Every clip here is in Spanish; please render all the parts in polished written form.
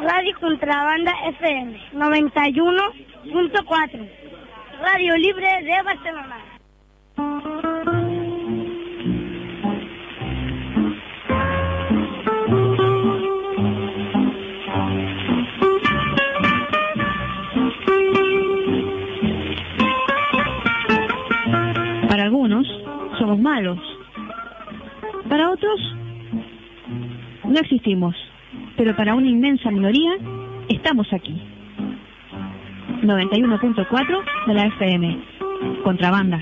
Radio Contrabanda FM 91.4, Radio Libre de Barcelona. Para algunos somos malos, para otros no existimos, pero para una inmensa minoría estamos aquí. 91.4 de la FM, Contrabanda.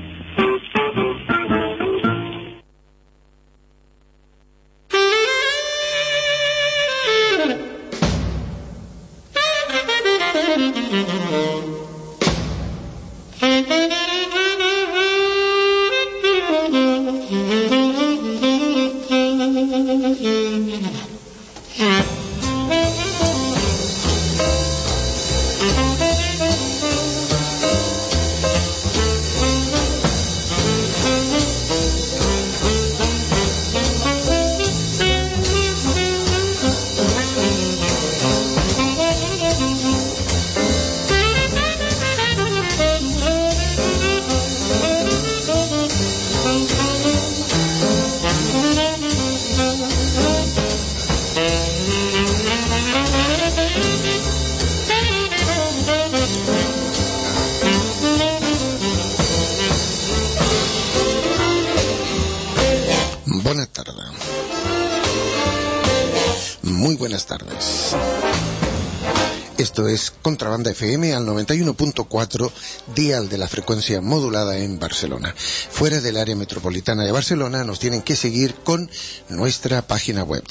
Esto es Contrabanda FM al 91.4 dial de la frecuencia modulada en Barcelona. Fuera del área metropolitana de Barcelona nos tienen que seguir con nuestra página web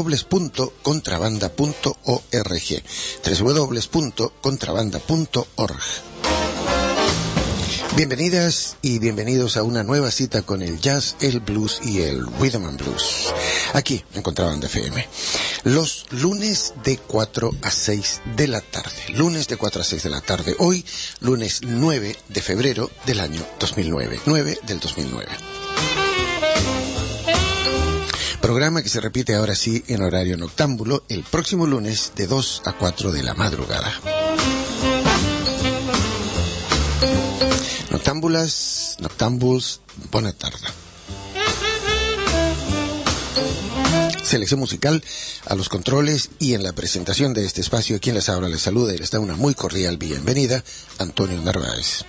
www.contrabanda.org www.contrabanda.org. Bienvenidas y bienvenidos a una nueva cita con el jazz, el blues y el rhythm and blues, aquí en Contrabanda FM. Los lunes de 4 a 6 de la tarde. Lunes de 4 a 6 de la tarde. Hoy, lunes 9 de febrero del año 2009. 9 del 2009. Programa que se repite ahora sí en horario noctámbulo el próximo lunes de 2 a 4 de la madrugada. Noctámbuls, buena tarde. Selección musical a los controles y en la presentación de este espacio, quien les habla, les saluda y les da una muy cordial bienvenida, Antonio Narváez.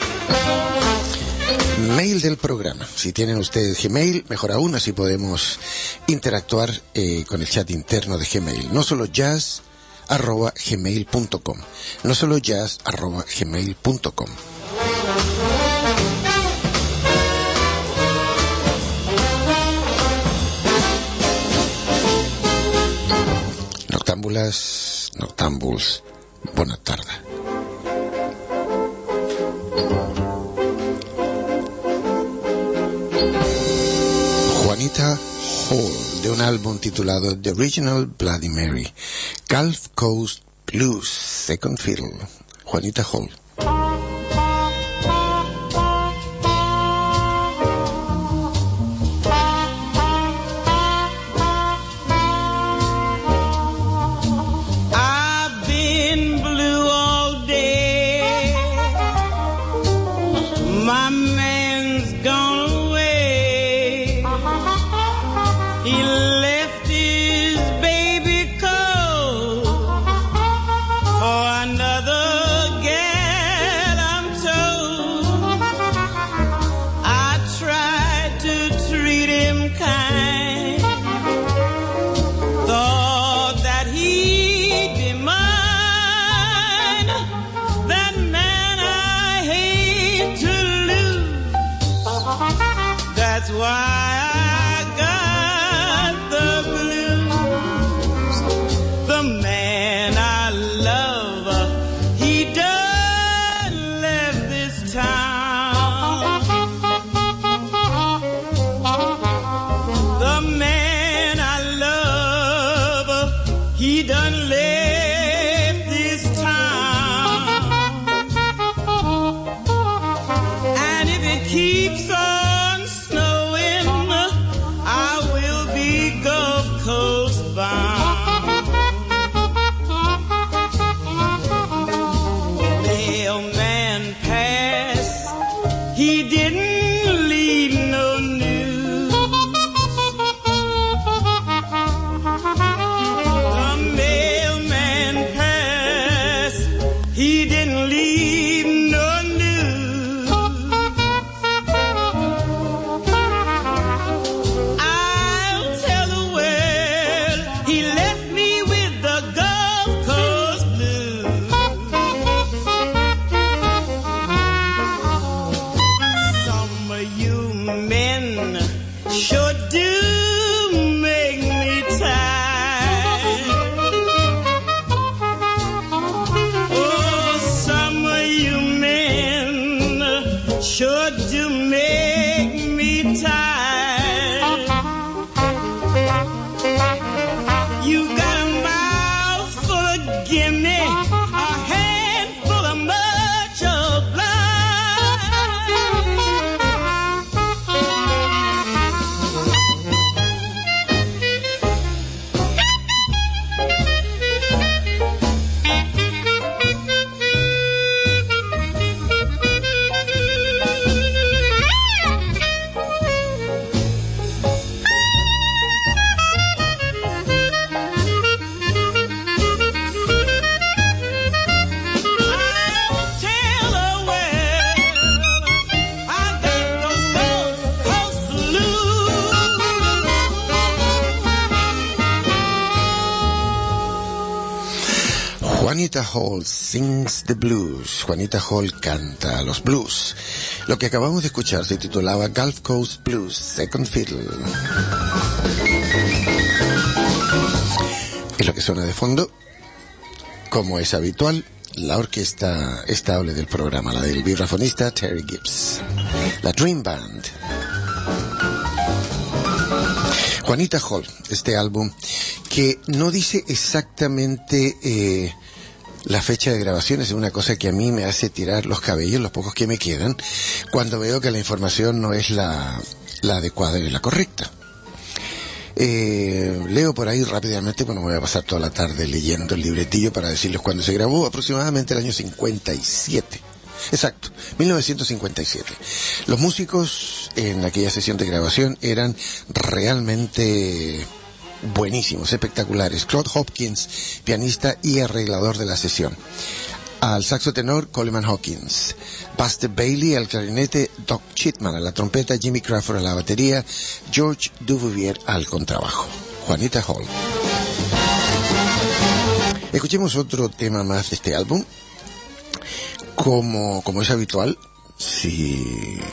Mail del programa. Si tienen ustedes Gmail, mejor aún, así podemos interactuar con el chat interno de Gmail. No solo jazz@gmail.com. No solo jazz@gmail.com. Noctámbuls, buena tarde. Juanita Hall, de un álbum titulado The Original Bloody Mary, Gulf Coast Blues, Second Fiddle. Juanita Hall. Juanita Hall sings the blues. Juanita Hall canta los blues. Lo que acabamos de escuchar se titulaba Gulf Coast Blues, Second Fiddle. Es lo que suena de fondo. Como es habitual, la orquesta estable del programa, la del vibrafonista Terry Gibbs. La Dream Band. Juanita Hall, este álbum que no dice exactamente la fecha de grabación, es una cosa que a mí me hace tirar los cabellos, los pocos que me quedan, cuando veo que la información no es la adecuada y la correcta. Leo por ahí rápidamente, bueno, me voy a pasar toda la tarde leyendo el libretillo para decirles cuándo se grabó, aproximadamente el año 57. Exacto, 1957. Los músicos en aquella sesión de grabación eran realmente buenísimos, espectaculares. Claude Hopkins, pianista y arreglador de la sesión. Al saxo tenor, Coleman Hawkins. Buster Bailey al clarinete, Doc Chitman a la trompeta, Jimmy Crawford a la batería, George Duvivier al contrabajo. Juanita Hall. Escuchemos otro tema más de este álbum. Como es habitual, si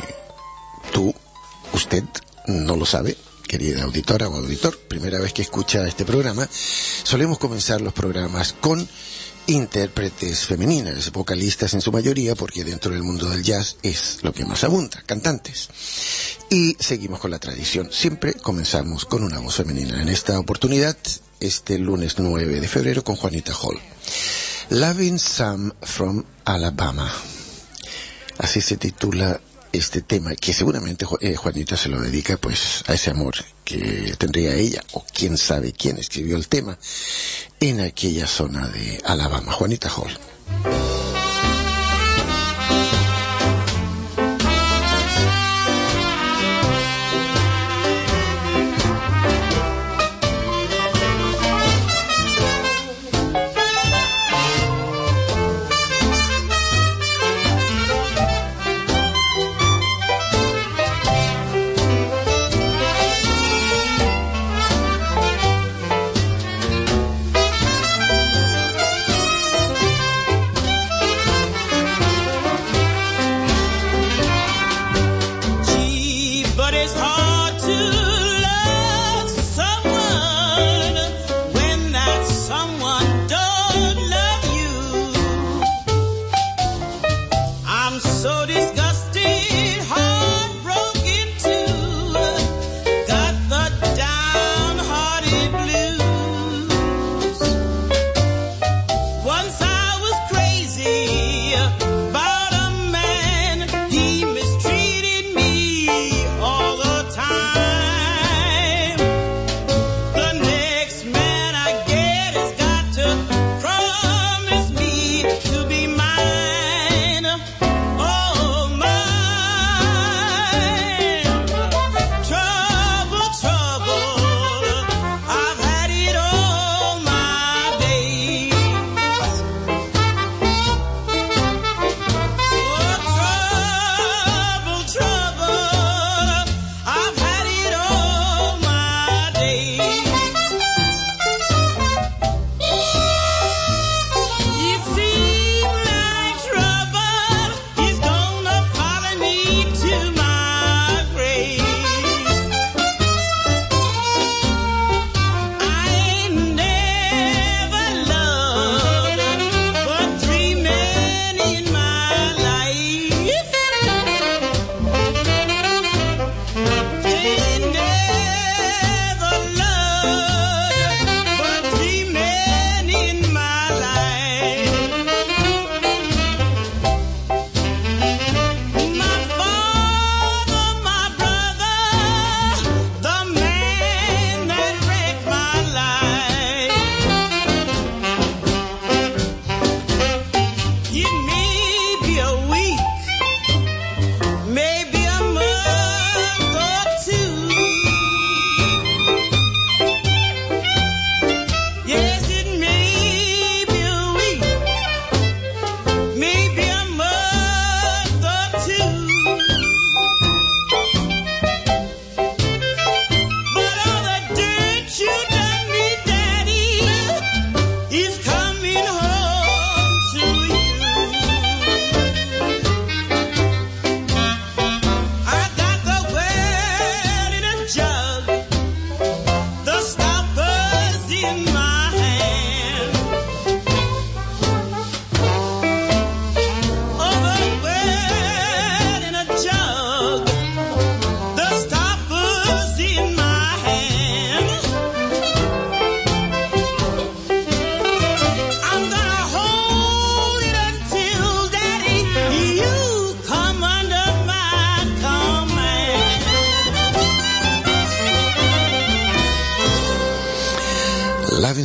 usted no lo sabe, querida auditora o auditor, primera vez que escucha este programa, solemos comenzar los programas con intérpretes femeninas, vocalistas en su mayoría, porque dentro del mundo del jazz es lo que más abunda, cantantes. Y seguimos con la tradición, siempre comenzamos con una voz femenina. En esta oportunidad, este lunes 9 de febrero, con Juanita Hall. Loving Sam from Alabama. Así se titula este tema, que seguramente Juanita se lo dedica pues a ese amor que tendría ella, o quién sabe quién escribió el tema en aquella zona de Alabama. Juanita Hall.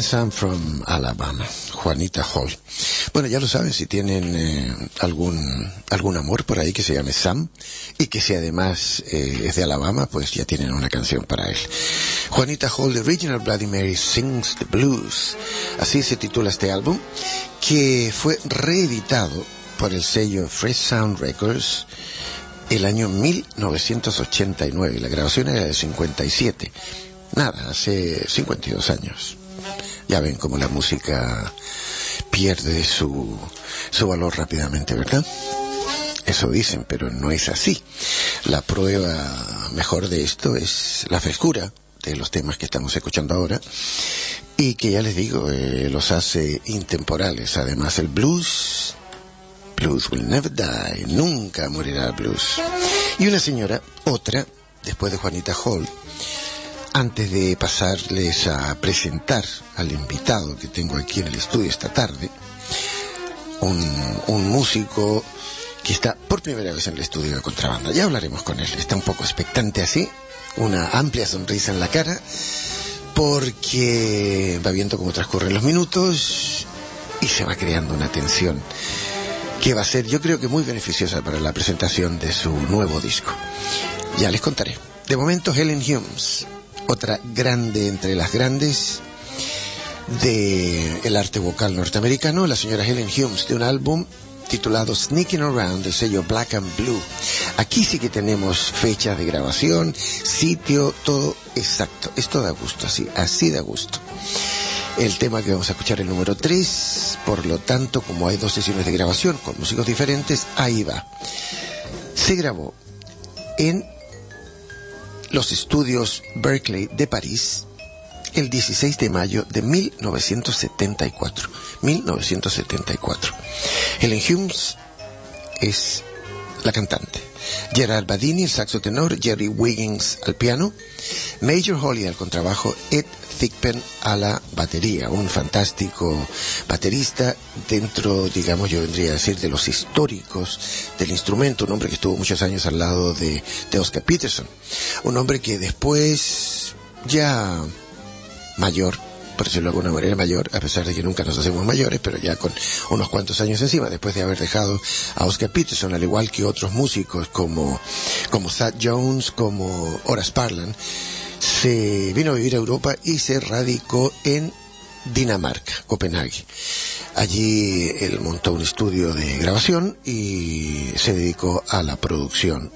Sam from Alabama, Juanita Hall. Bueno, ya lo saben, si tienen algún amor por ahí que se llame Sam y que si además es de Alabama, pues ya tienen una canción para él. Juanita Hall, The Original Bloody Mary Sings the Blues. Así se titula este álbum, que fue reeditado por el sello Fresh Sound Records el año 1989. La grabación era de 57. Nada, hace 52 años. Ya ven cómo la música pierde su valor rápidamente, ¿verdad? Eso dicen, pero no es así. La prueba mejor de esto es la frescura de los temas que estamos escuchando ahora y que ya les digo, los hace intemporales. Además, el blues will never die, nunca morirá el blues. Y una señora, otra, después de Juanita Hall, antes de pasarles a presentar al invitado que tengo aquí en el estudio esta tarde, un músico que está por primera vez en el estudio de Contrabanda. Ya hablaremos con él, está un poco expectante así, una amplia sonrisa en la cara, porque va viendo cómo transcurren los minutos y se va creando una tensión que va a ser, yo creo que muy beneficiosa para la presentación de su nuevo disco. Ya les contaré. De momento, Helen Humes, otra grande entre las grandes del arte vocal norteamericano, la señora Helen Humes, de un álbum titulado Sneaking Around, del sello Black and Blue. Aquí sí que tenemos fechas de grabación, sitio, todo exacto. Esto da gusto, así da gusto. El tema que vamos a escuchar, el número 3, por lo tanto, como hay 2 sesiones de grabación con músicos diferentes, ahí va. Se grabó en los estudios Berkeley de París el 16 de mayo de 1974. 1974. Helen Humes es la cantante. Gerard Badini, el saxo tenor, Jerry Wiggins al piano, Major Holly al contrabajo, Ed Thigpen a la batería, un fantástico baterista dentro, digamos, yo vendría a decir, de los históricos del instrumento, un hombre que estuvo muchos años al lado de Oscar Peterson, un hombre que después, ya mayor, por decirlo de alguna manera mayor, a pesar de que nunca nos hacemos mayores, pero ya con unos cuantos años encima, después de haber dejado a Oscar Peterson, al igual que otros músicos como Thad Jones, como Horace Parlan, se vino a vivir a Europa y se radicó en Dinamarca, Copenhague. Allí él montó un estudio de grabación y se dedicó a la producción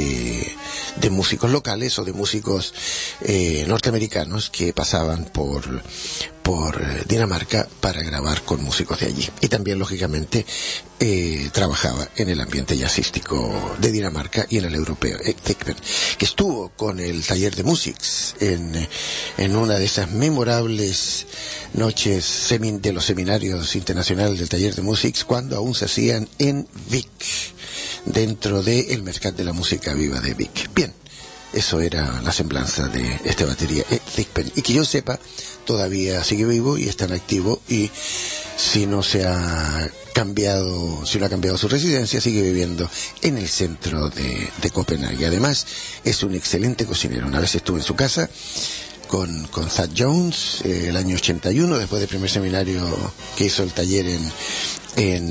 de músicos locales o de músicos norteamericanos que pasaban por Dinamarca para grabar con músicos de allí. Y también, lógicamente, trabajaba en el ambiente jazzístico de Dinamarca y en el europeo. Thigpen, que estuvo con el taller de Musics en una de esas memorables noches de los seminarios internacionales del taller de Musics, cuando aún se hacían en Vic, dentro del Mercat de la Música Viva de Vic. Bien, eso era la semblanza de este batería Thigpen, y que yo sepa todavía sigue vivo y está en activo, y si no ha cambiado su residencia, sigue viviendo en el centro de Copenhague. Además, es un excelente cocinero. Una vez estuve en su casa con Thad Jones el año 81, después del primer seminario que hizo el taller en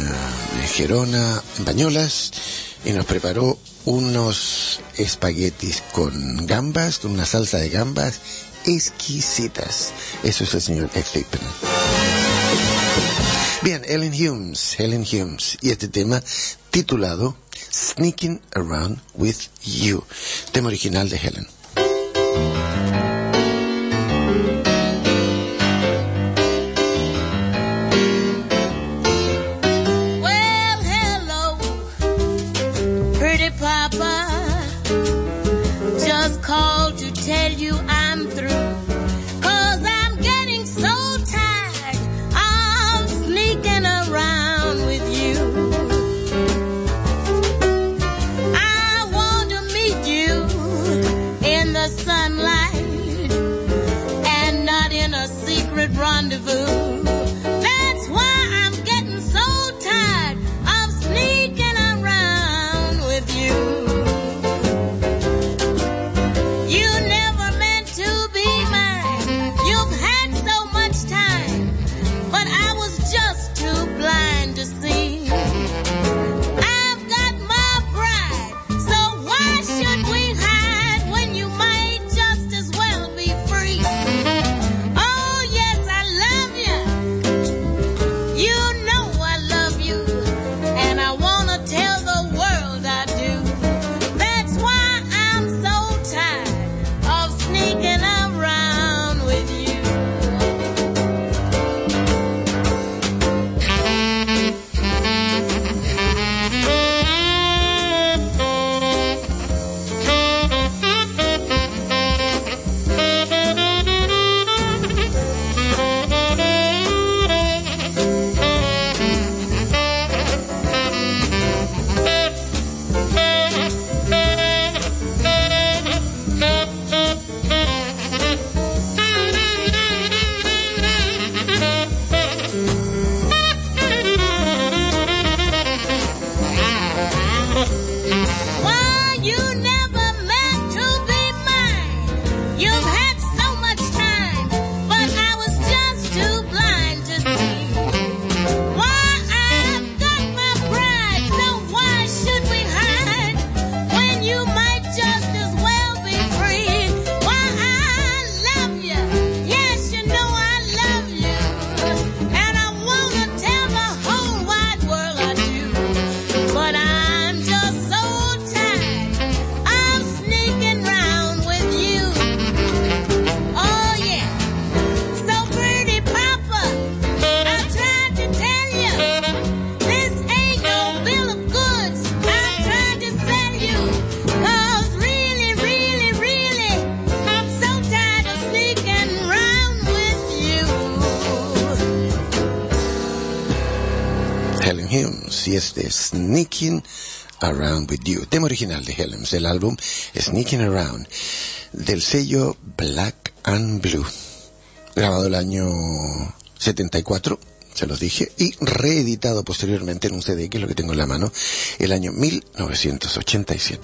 Gerona, en Bañolas, y nos preparó unos espaguetis con gambas, con una salsa de gambas exquisitas. Eso es el señor Thigpen. Bien, Helen Humes, y este tema titulado Sneaking Around with You, tema original de Helen. Called to tell you I'm through, 'cause I'm getting so tired of sneaking around with you. I want to meet you in the sunlight and not in a secret rendezvous. That's why I'm getting so tired of sneaking around with you. You never meant to be mine. You've had so much Hymns, y es de Sneaking Around With You, tema original de Helms, del álbum Sneaking Around, del sello Black and Blue, grabado el año 74, se los dije, y reeditado posteriormente en un CD, que es lo que tengo en la mano, el año 1987.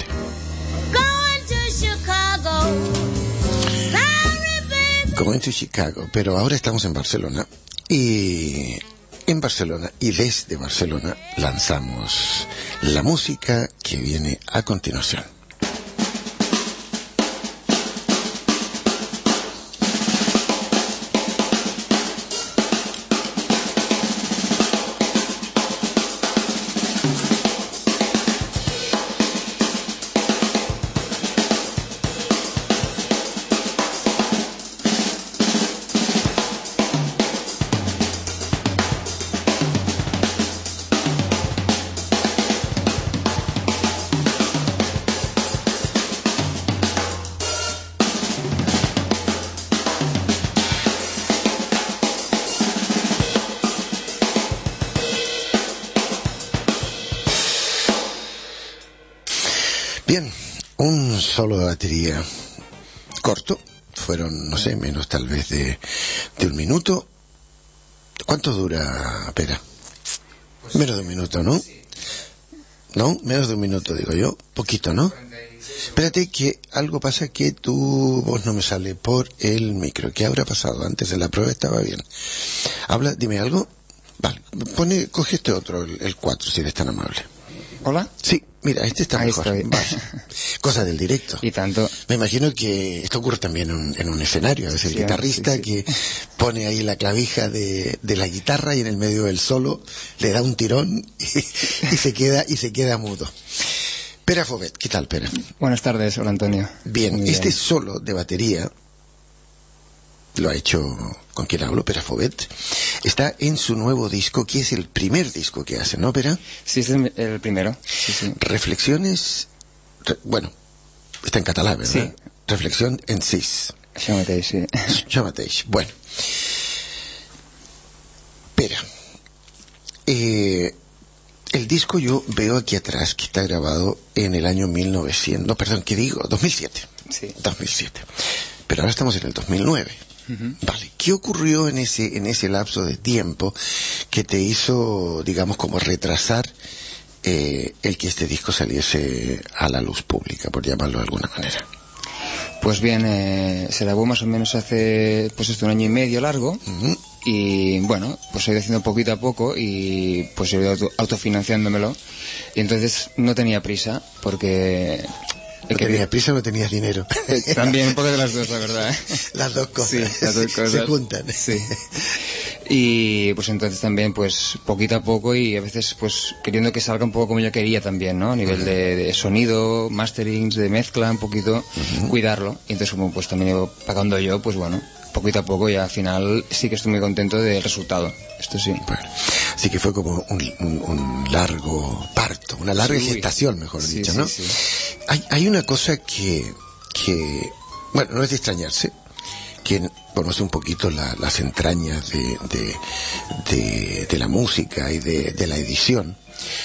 Going to Chicago, pero ahora estamos en Barcelona, y en Barcelona y desde Barcelona lanzamos la música que viene a continuación. Bien, un solo de batería corto, fueron, no sé, menos tal vez de un minuto. ¿Cuánto dura, Pera? Menos de un minuto, ¿no? No, menos de un minuto, digo yo, poquito, ¿no? Espérate que algo pasa, que tu voz no me sale por el micro. ¿Qué habrá pasado? Antes de la prueba estaba bien. Habla, dime algo. Vale, coge este otro, el 4, si eres tan amable. ¿Hola? Sí, mira, este está Ahí mejor. estoy. Cosa del directo. Y tanto. Me imagino que esto ocurre también en un escenario. A veces el guitarrista sí. que pone ahí la clavija de la guitarra y en el medio del solo le da un tirón y se queda mudo. Pera Fobet, ¿qué tal, Pera? Buenas tardes, hola Antonio. Bien, este solo de batería lo ha hecho con quien hablo, Pera Fobet. Está en su nuevo disco, que es el primer disco que hace, ¿no, Pera? Sí, es el primero. Sí. Reflexiones, bueno, está en catalán, ¿verdad? Sí. Reflexión en sis. Això mateix, sí. Això mateix. Bueno. Pera, el disco yo veo aquí atrás que está grabado en el año 1900, no, perdón, ¿qué digo? 2007. Sí. 2007. Pero ahora estamos en el 2009. Vale, ¿qué ocurrió en ese lapso de tiempo que te hizo, digamos, como retrasar el que este disco saliese a la luz pública, por llamarlo de alguna manera? Pues bien, se grabó más o menos hace, pues un año y medio largo. Y bueno, pues he ido haciendo poquito a poco y pues he ido autofinanciándomelo. Y entonces no tenía prisa porque... ¿No tenías prisa o no tenías dinero? También un poco de las dos, la verdad. Las dos cosas. Sí, las dos cosas. Se juntan. Sí. Y pues entonces también pues poquito a poco y a veces pues queriendo que salga un poco como yo quería también, ¿no? A nivel de sonido, masterings, de mezcla, un poquito, cuidarlo. Y entonces como pues también iba pagando yo, pues bueno, poquito a poco y al final sí que estoy muy contento del resultado. Esto sí. Bueno, así que fue como un largo parto, una larga gestación, mejor dicho, ¿no? Sí. Hay una cosa que, bueno, no es de extrañarse. Quien conoce un poquito las entrañas de la música y de la edición,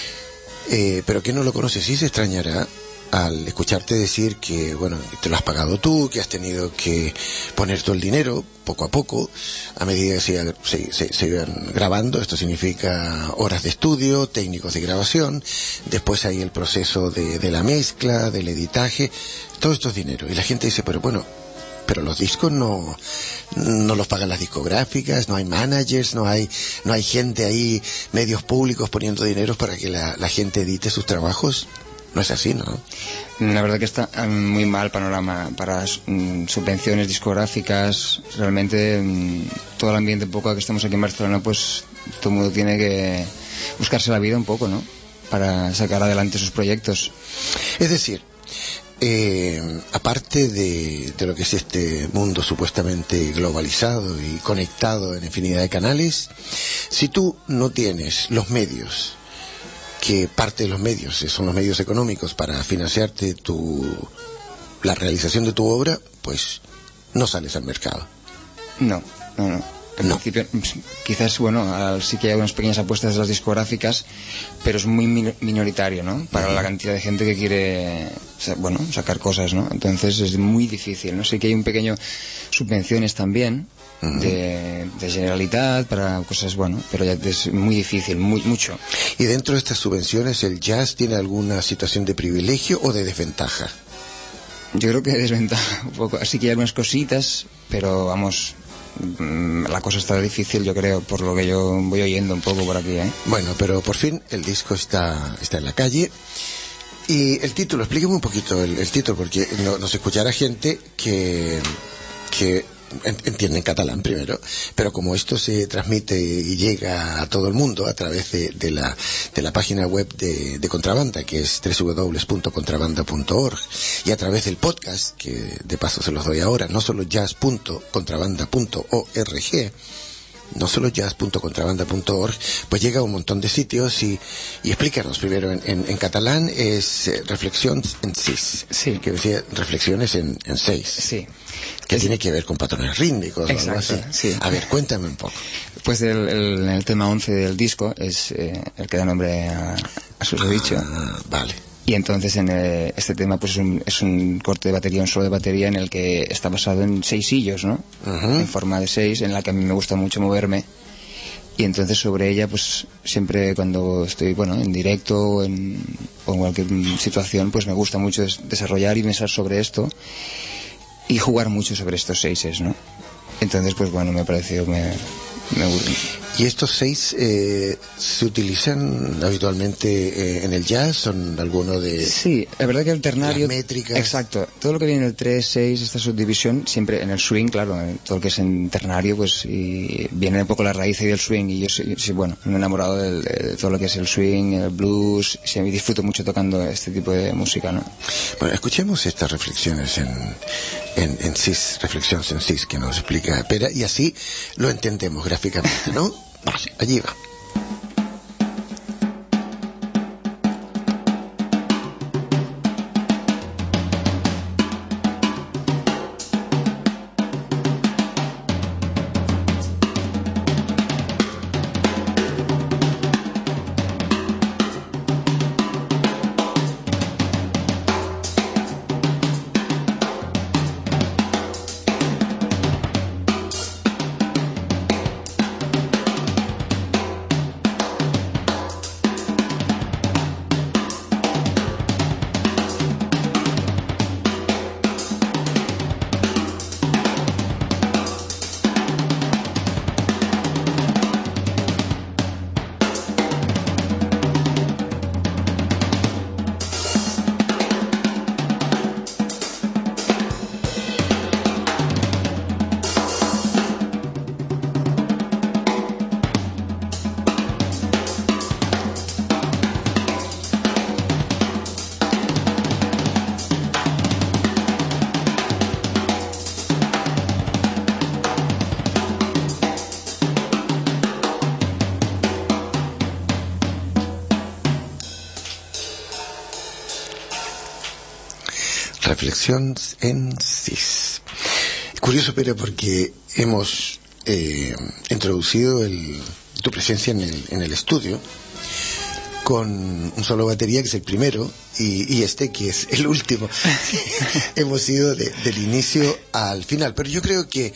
pero quien no lo conoce sí se extrañará al escucharte decir que, bueno, te lo has pagado tú, que has tenido que poner todo el dinero poco a poco, a medida que se iban grabando. Esto significa horas de estudio, técnicos de grabación, después hay el proceso de la mezcla, del editaje, todo esto es dinero. Y la gente dice, pero bueno, pero los discos no los pagan las discográficas, no hay managers, no hay gente ahí, medios públicos poniendo dinero para que la gente edite sus trabajos. No es así, ¿no? La verdad que está muy mal panorama para subvenciones discográficas. Realmente todo el ambiente un poco que estamos aquí en Barcelona, pues todo el mundo tiene que buscarse la vida un poco, ¿no? Para sacar adelante sus proyectos. Es decir, aparte de lo que es este mundo supuestamente globalizado y conectado en infinidad de canales, si tú no tienes los medios, que parte de los medios son los medios económicos para financiarte la realización de tu obra, pues no sales al mercado. No. Al principio, quizás, bueno, sí que hay unas pequeñas apuestas de las discográficas, pero es muy minoritario, ¿no? Para la cantidad de gente que quiere, sacar cosas, ¿no? Entonces es muy difícil, ¿no? Sé que hay un pequeño subvenciones también de Generalitat para cosas, pero ya es muy difícil, mucho. ¿Y dentro de estas subvenciones el jazz tiene alguna situación de privilegio o de desventaja? Yo creo que desventaja un poco. Así que hay algunas cositas, pero vamos, la cosa está difícil, yo creo, por lo que yo voy oyendo un poco por aquí, ¿eh? Bueno, pero por fin el disco está en la calle. Y el título, explíqueme un poquito el título, porque nos escuchará gente que entienden catalán primero, pero como esto se transmite y llega a todo el mundo a través de la página web de Contrabanda, que es www.contrabanda.org, y a través del podcast, que de paso se los doy ahora, no solo jazz.contrabanda.org, no solo jazz.contrabanda.org, pues llega a un montón de sitios y explícanos primero en catalán es reflexions en sis, sí, que decía reflexiones en seis, sí, que tiene que ver con patrones rítmicos o algo así. Sí. A ver, cuéntame un poco. Pues el tema 11 del disco es el que da nombre a su dicho. Vale. Y entonces este tema pues es un corte de batería, un solo de batería en el que está basado en 6 hillos, ¿no? En forma de 6, en la que a mí me gusta mucho moverme. Y entonces sobre ella pues siempre cuando estoy en directo o en cualquier situación pues me gusta mucho desarrollar y pensar sobre esto y jugar mucho sobre estos 6, ¿no? Entonces pues me pareció me gusta. ¿Y estos 6 se utilizan habitualmente en el jazz? ¿Son alguno de...? Sí, la verdad que el ternario... Las métricas... Exacto. Todo lo que viene en el 3, 6, esta subdivisión, siempre en el swing, claro, todo lo que es en ternario, pues y viene un poco la raíz del swing. Y yo sí, me he enamorado de todo lo que es el swing, el blues, y disfruto mucho tocando este tipo de música, ¿no? Bueno, escuchemos estas reflexiones en sis, reflexiones en sis, que nos explica Pera, y así lo entendemos gráficamente, ¿no? Vale, allí va. Reflexiones en sis. Curioso, pero porque hemos introducido tu presencia en el estudio con un solo batería, que es el primero, y este, que es el último. Hemos ido del inicio al final, pero yo creo que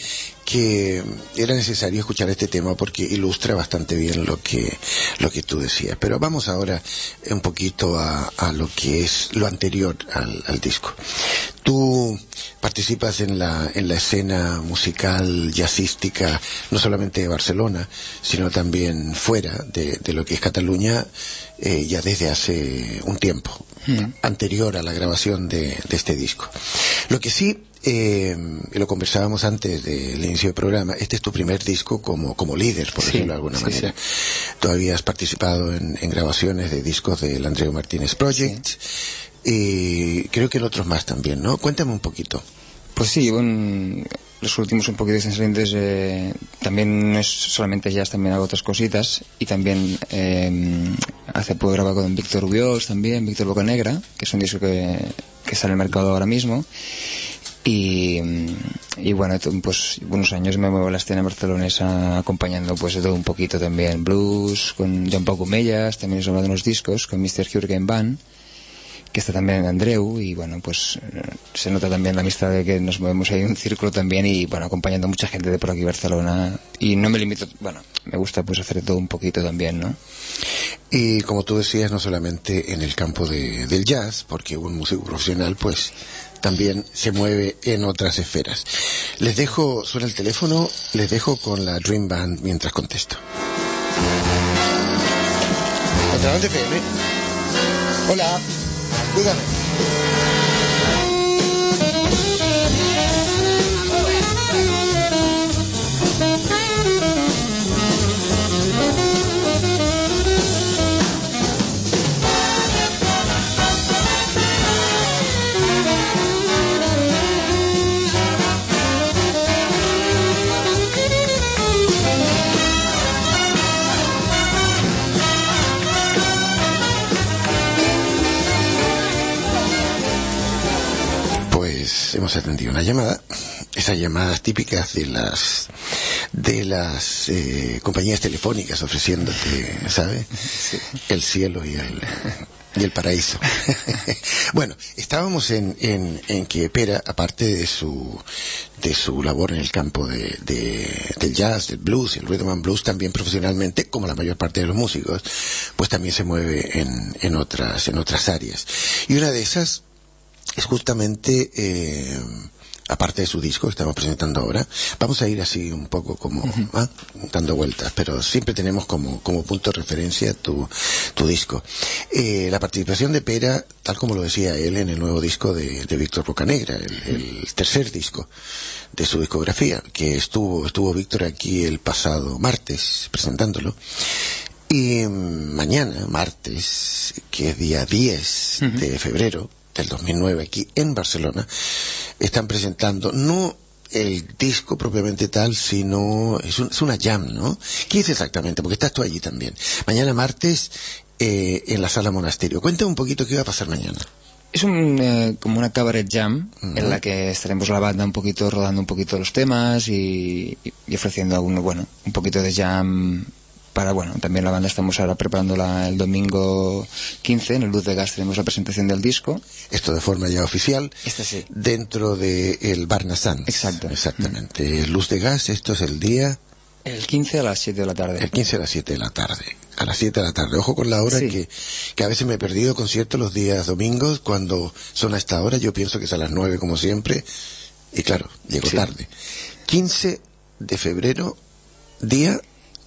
era necesario escuchar este tema porque ilustra bastante bien lo que tú decías. Pero vamos ahora un poquito a lo que es lo anterior al disco. Tú participas en la escena musical jazzística, no solamente de Barcelona, sino también fuera de lo que es Cataluña, ya desde hace un tiempo, anterior a la grabación de este disco. Lo que sí, lo conversábamos antes del inicio del programa, este es tu primer disco como líder, por decirlo de alguna manera. Sí. Todavía has participado en grabaciones de discos del Andreu Martínez Project, y creo que en otros más también, ¿no? Cuéntame un poquito. Pues sí, los últimos un poquito excelentes, también no es solamente jazz, también hago otras cositas, y también hace poco he grabado con Víctor Ubiols también, Víctor Bocanegra, que es un disco que está en el mercado ahora mismo, y bueno, pues unos años me muevo a la escena barcelonesa acompañando pues de todo un poquito también, blues, con Joan Pau Comellas, también hemos grabado unos discos con Mr. Hurricane Band, que está también Andreu, y bueno, pues se nota también la amistad de que nos movemos ahí en un círculo también, y bueno, acompañando a mucha gente de por aquí Barcelona, y no me limito, bueno, me gusta pues hacer todo un poquito también, ¿no? Y como tú decías, no solamente en el campo del jazz, porque un músico profesional pues también se mueve en otras esferas. Les dejo, suena el teléfono, les dejo con la Dream Band mientras contesto. Contrabanda FM. Hola, dígame. Hemos atendido una llamada, esas llamadas típicas de las compañías telefónicas ofreciéndote, ¿sabes? Sí. El cielo y el paraíso. Bueno, estábamos en que Pera, aparte de su labor en el campo del jazz, del blues y el rhythm and blues, también profesionalmente, como la mayor parte de los músicos, pues también se mueve en otras áreas. Y una de esas es justamente, aparte de su disco que estamos presentando ahora, vamos a ir así un poco como dando vueltas, pero siempre tenemos como punto de referencia tu disco. La participación de Pera, tal como lo decía él en el nuevo disco de Víctor Bocanegra, el tercer disco de su discografía, que estuvo Víctor aquí el pasado martes presentándolo. Y mañana, martes, que es día 10 de febrero del 2009, aquí en Barcelona, están presentando no el disco propiamente tal, sino es una jam, ¿no? ¿Qué es exactamente? Porque estás tú allí también. Mañana martes, en la Sala Monasterio. Cuéntame un poquito qué va a pasar mañana. Es como una cabaret jam, en la que estaremos la banda un poquito rodando un poquito los temas y ofreciendo un poquito de jam. También la banda estamos ahora preparando el domingo 15, en el Luz de Gas tenemos la presentación del disco. Esto de forma ya oficial, sí. Dentro del Barna Sands. Exacto. Exactamente. Luz de Gas, esto es el día... El 15 a las 7 de la tarde. El 15 a las 7 de la tarde. A las 7 de la tarde. Ojo con la hora, sí. que a veces me he perdido conciertos los días domingos, cuando son a esta hora, yo pienso que es a las 9 como siempre, y claro, llego tarde. 15 de febrero, día...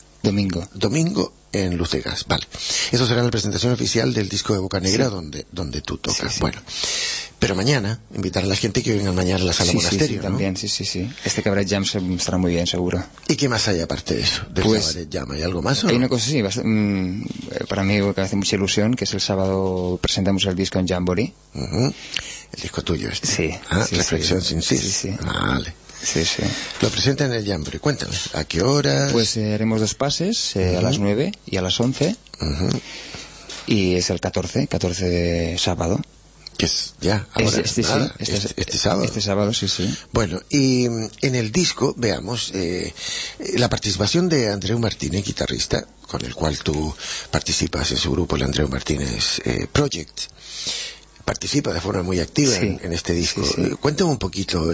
Domingo en Luz de Gas, vale. Eso será la presentación oficial del disco de Bocanegra, sí. donde tú tocas. Sí. Bueno, pero mañana, invitar a la gente que venga mañana a la Sala Monasterio, ¿no? También, sí. Este Cabaret Jam estará muy bien, seguro. ¿Y qué más hay aparte de eso? ¿Del Cabaret Jam? ¿Hay algo más o no? Hay una cosa, sí, para mí que me hace mucha ilusión, que es el sábado presentamos el disco en Jamboree. El disco tuyo este. Sí. Reflexión sin sí. Sí. Vale. Sí. Lo presentan en el Jamboree. Cuéntame, ¿a qué hora? Pues haremos 2 pases, a las 9 y a las 11. Y es el 14 de sábado. Que es ya, ahora este sábado. Este sábado, sí. Bueno, y en el disco, veamos, la participación de Andreu Martínez, guitarrista, con el cual tú participas en su grupo, el Andreu Martínez Project. Participa de forma muy activa en este disco. Sí. Cuéntame un poquito,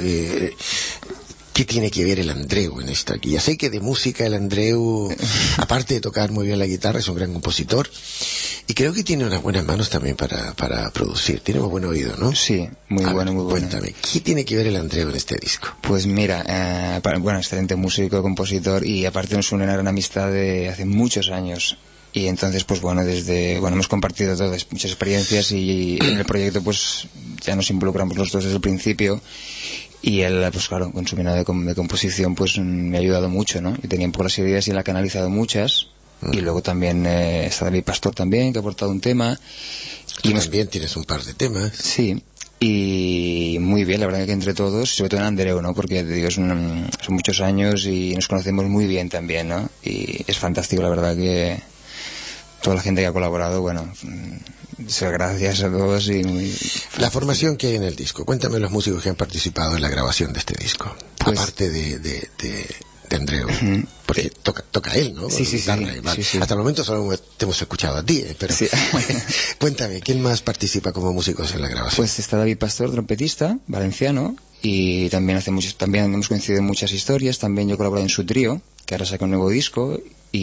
¿qué tiene que ver el Andreu en esto aquí? Ya sé que de música el Andreu, aparte de tocar muy bien la guitarra, es un gran compositor, y creo que tiene unas buenas manos también para producir. Tiene un buen oído, ¿no? Sí, muy bueno. Cuéntame, ¿qué tiene que ver el Andreu en este disco? Pues mira, excelente músico, compositor, y aparte nos une una gran amistad de hace muchos años. Y entonces, pues hemos compartido todas muchas experiencias, y en el proyecto pues ya nos involucramos los dos desde el principio, y él, pues claro, con su mirada de composición pues me ha ayudado mucho, ¿no? Yo tenía un poco las ideas y él ha canalizado muchas, y luego también está David Pastor también, que ha aportado un tema. Tú también tienes un par de temas. Sí. Y muy bien, la verdad que entre todos, sobre todo en Andreu, ¿no? Porque te digo, son muchos años y nos conocemos muy bien también, ¿no? Y es fantástico, la verdad, que toda la gente que ha colaborado, bueno, gracias a todos y La formación que hay en el disco. Cuéntame los músicos que han participado en la grabación de este disco. Pues, aparte de Andreu, porque toca él, ¿no? Sí. Hasta el momento solo te hemos escuchado a ti, pero sí. Cuéntame, ¿quién más participa como músicos en la grabación? Pues está David Pastor, trompetista, valenciano, y también también hemos coincidido en muchas historias. También yo he colaborado en su trío, que ahora saca un nuevo disco.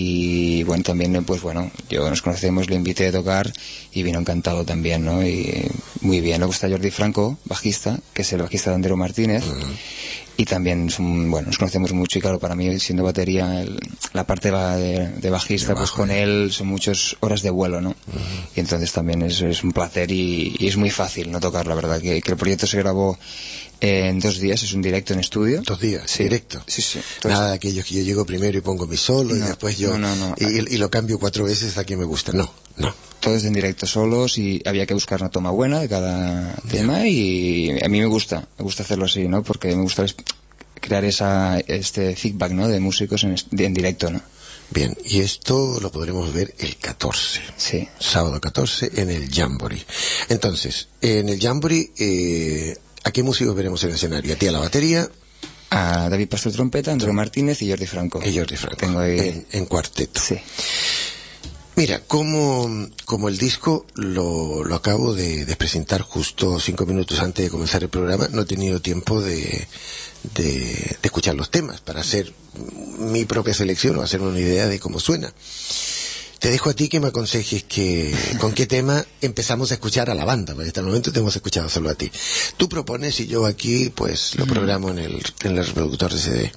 Y bueno, también, pues bueno, yo nos conocemos, le invité a tocar y vino encantado también, ¿no? Y muy bien. Luego está Jordi Franco, bajista, que es el bajista de Andreu Martínez. Y también, nos conocemos mucho. Y claro, para mí, siendo batería, la parte de bajista, pues con él son muchas horas de vuelo, ¿no? Y entonces también es un placer y es muy fácil no tocar, la verdad. Que el proyecto se grabó en 2 días, es un directo en estudio. 2 días, sí. Directo. Sí. Nada de aquellos que yo llego primero y pongo mi solo y después yo... No. Y lo cambio 4 veces hasta que me gusta. No. Todo es en directo solos y había que buscar una toma buena de cada tema y a mí me gusta hacerlo así, ¿no? Porque me gusta crear este feedback, ¿no? De músicos en directo, ¿no? Bien, y esto lo podremos ver el 14. Sí. Sábado 14 en el Jamboree. Entonces, en el Jamboree... ¿a qué músicos veremos en el escenario? ¿A ti a la batería? A David Pastor trompeta, Andreu Martínez y Jordi Franco. Tengo ahí... en cuarteto. Sí. Mira, como el disco lo acabo de presentar justo 5 minutos antes de comenzar el programa, no he tenido tiempo de escuchar los temas para hacer mi propia selección o hacerme una idea de cómo suena. Te dejo a ti que me aconsejes con qué tema empezamos a escuchar a la banda, porque hasta el momento te hemos escuchado solo a ti. Tú propones y yo aquí pues lo programo en el reproductor de CD.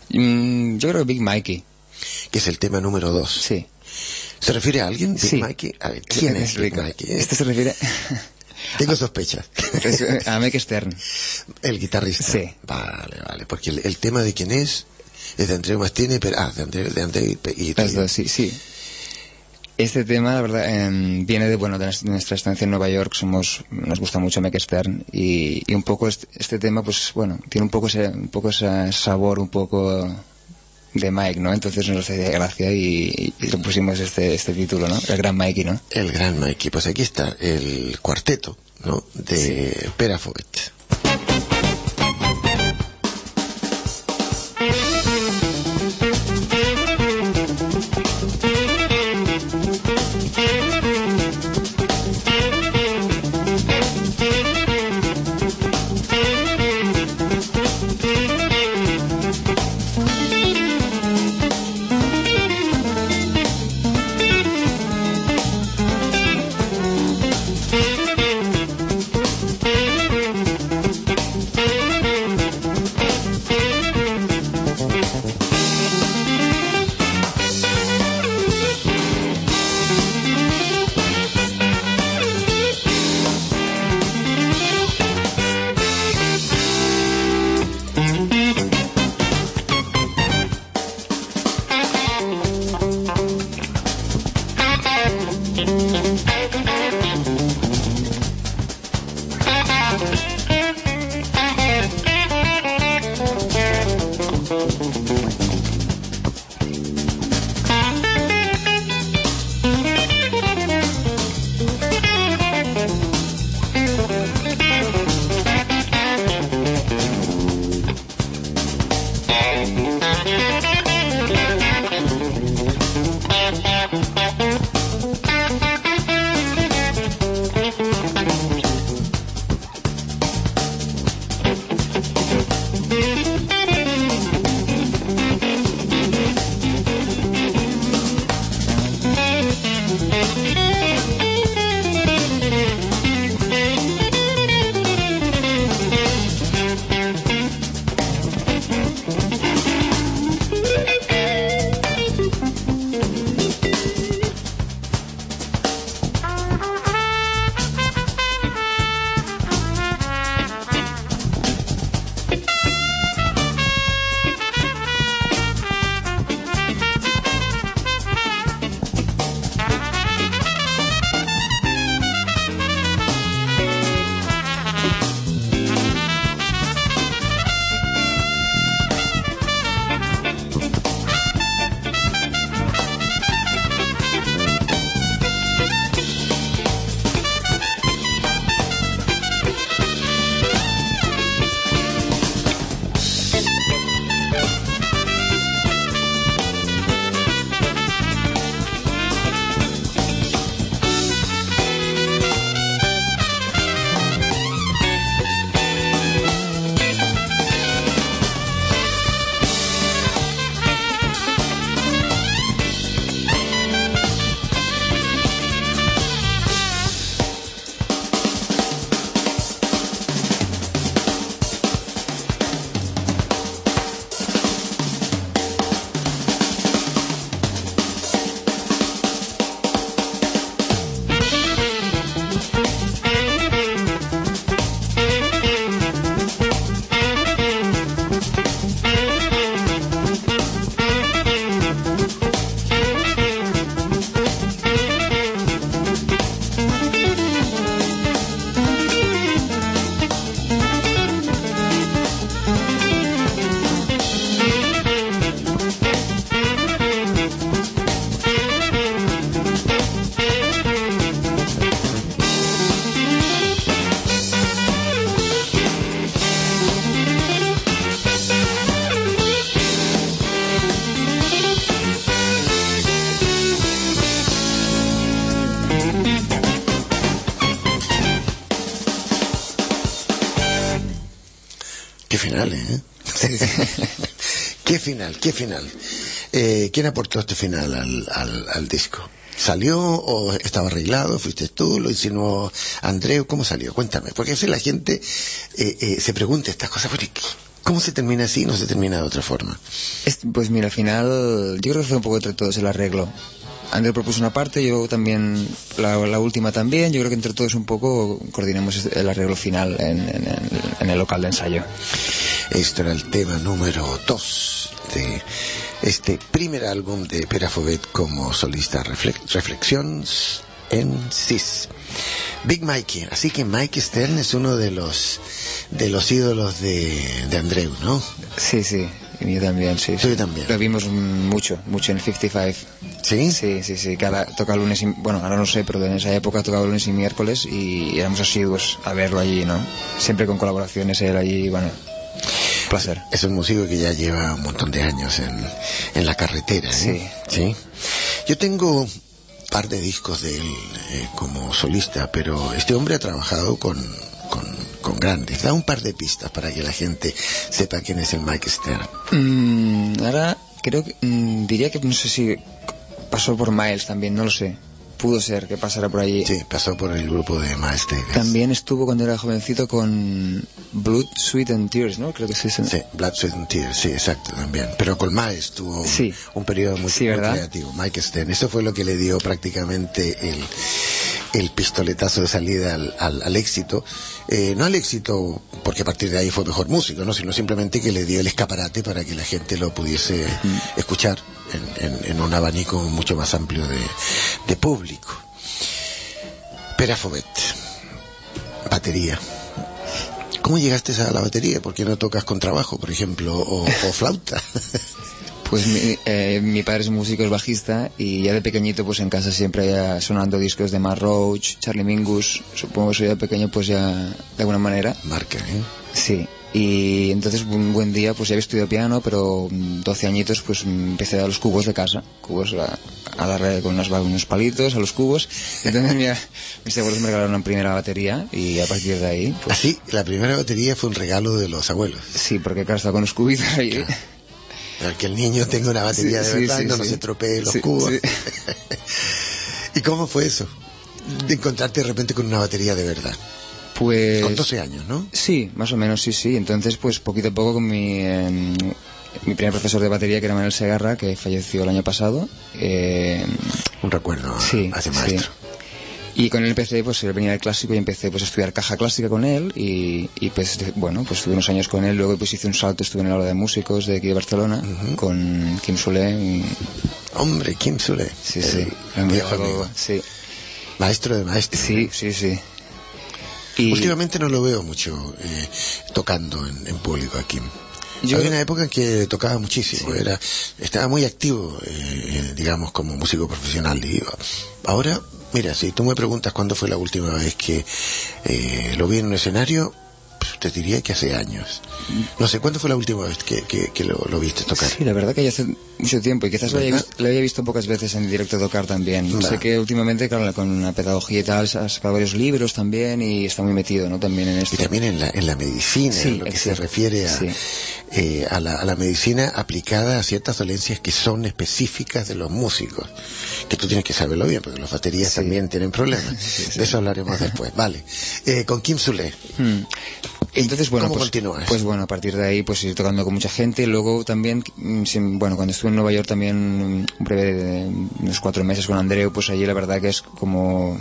Yo creo que Big Mikey. Que es el tema número 2. Sí. ¿Se refiere a alguien? Big Mikey. A ver, ¿quién es Big Mikey? Este se refiere... Tengo sospechas. A Mike Stern. El guitarrista. Sí. Vale, porque el tema de quién es de Andreu Martínez, pero de Andreu y las dos, sí. Este tema, la verdad, viene de nuestra estancia en Nueva York. Nos gusta mucho Mike Stern y un poco este tema, pues bueno, tiene un poco ese sabor un poco de Mike, ¿no? Entonces nos hace gracia y le pusimos este título, ¿no? El Gran Mikey, ¿no? El Gran Mikey. Pues aquí está el cuarteto, ¿no? De Pere Foguet. finales, ¿eh? Sí, sí. ¿Qué final? ¿Quién aportó este final al disco? ¿Salió o estaba arreglado? ¿Fuiste tú? ¿Lo insinuó Andreu? ¿Cómo salió? Cuéntame, porque a veces la gente se pregunta estas cosas, ¿cómo se termina así y no se termina de otra forma? Pues mira, al final yo creo que fue un poco entre todos el arreglo. Andreu propuso una parte, yo también la última también. Yo creo que entre todos un poco coordinamos el arreglo final en el local de ensayo. Esto era el tema número 2 de este primer álbum de Pere Fobet como solista, Reflexions en Cis. Big Mikey, así que Mike Stern es uno de los ídolos de Andreu, ¿no? Sí, sí, y yo también, sí. Tú también. Lo vimos mucho en el 55. ¿Sí? Sí, tocaba lunes bueno, ahora no sé, pero en esa época tocaba lunes y miércoles y éramos asiduos a verlo allí, ¿no? Siempre con colaboraciones, él allí, bueno, placer. Es un músico que ya lleva un montón de años en la carretera, ¿eh? Sí. Yo tengo un par de discos de él como solista, pero este hombre ha trabajado con grandes. Da un par de pistas para que la gente sepa quién es el Mike Stern. Ahora creo que diría que no sé si pasó por Miles también, no lo sé. Pudo ser que pasara por allí. Sí, pasó por el grupo de Miles Davis. También estuvo cuando era jovencito con Blood, Sweat and Tears, ¿no? Creo que sí. Sí, Blood, Sweat and Tears, sí, exacto, también. Pero con Miles tuvo un periodo muy creativo. Mike Stern, eso fue lo que le dio prácticamente el pistoletazo de salida al éxito. No al éxito porque a partir de ahí fue mejor músico, ¿no? Sino simplemente que le dio el escaparate para que la gente lo pudiese escuchar en un abanico mucho más amplio de público. Pere Fobet, batería. ¿Cómo llegaste a la batería? ¿Por qué no tocas con trabajo, por ejemplo, o flauta? Pues mi padre es músico, es bajista, y ya de pequeñito pues en casa siempre ya sonando discos de Matt Roach, Charlie Mingus. Supongo que soy de pequeño pues ya de alguna manera. Marca, ¿eh? Sí. Y entonces un buen día pues ya había estudiado piano, pero 12 añitos pues empecé a dar los cubos de casa, a darle con unos palitos a los cubos. Entonces mis abuelos me regalaron una primera batería y a partir de ahí pues... ¿Así? ¿La primera batería fue un regalo de los abuelos? Sí, porque claro, estaba con los cubitos ahí. Claro. Para que el niño tenga una batería de verdad y no se estropee los cubos. Sí. ¿Y cómo fue eso? De encontrarte de repente con una batería de verdad. Pues... Con 12 años, ¿no? Sí, más o menos, sí. Entonces, pues poquito a poco con mi primer profesor de batería, que era Manuel Segarra, que falleció el año pasado. Un recuerdo hacia maestro. Sí. Y con él empecé, pues él venía del clásico y empecé pues a estudiar caja clásica con él y pues bueno, pues estuve unos años con él. Luego pues hice un salto, estuve en el aula de músicos de aquí de Barcelona con Quim Soler. Hombre, Quim Soler. Sí. Viejo amigo. Sí. Maestro de maestros. Sí. Y... últimamente no lo veo mucho tocando en público aquí. Había una época en que tocaba muchísimo, estaba muy activo, digamos, como músico profesional. Y ahora, mira, si tú me preguntas cuándo fue la última vez que lo vi en un escenario, pues te diría que hace años. No sé, ¿cuándo fue la última vez que lo viste tocar? Sí, la verdad que ya hace mucho tiempo y quizás lo había visto pocas veces en directo tocar también. Sé que últimamente, claro, con la pedagogía y tal, ha sacado varios libros también y está muy metido, ¿no? También en esto. Y también en la medicina, en lo que se refiere a la medicina aplicada a ciertas dolencias que son específicas de los músicos. Que tú tienes que saberlo bien, porque los baterías también tienen problemas. De eso hablaremos después. Vale. Con Quim Soler. Entonces, bueno, ¿cómo continúas? Pues bueno, a partir de ahí pues ir tocando con mucha gente. Luego también, cuando estuve en Nueva York también un breve de unos 4 meses con Andreu, pues allí la verdad que es como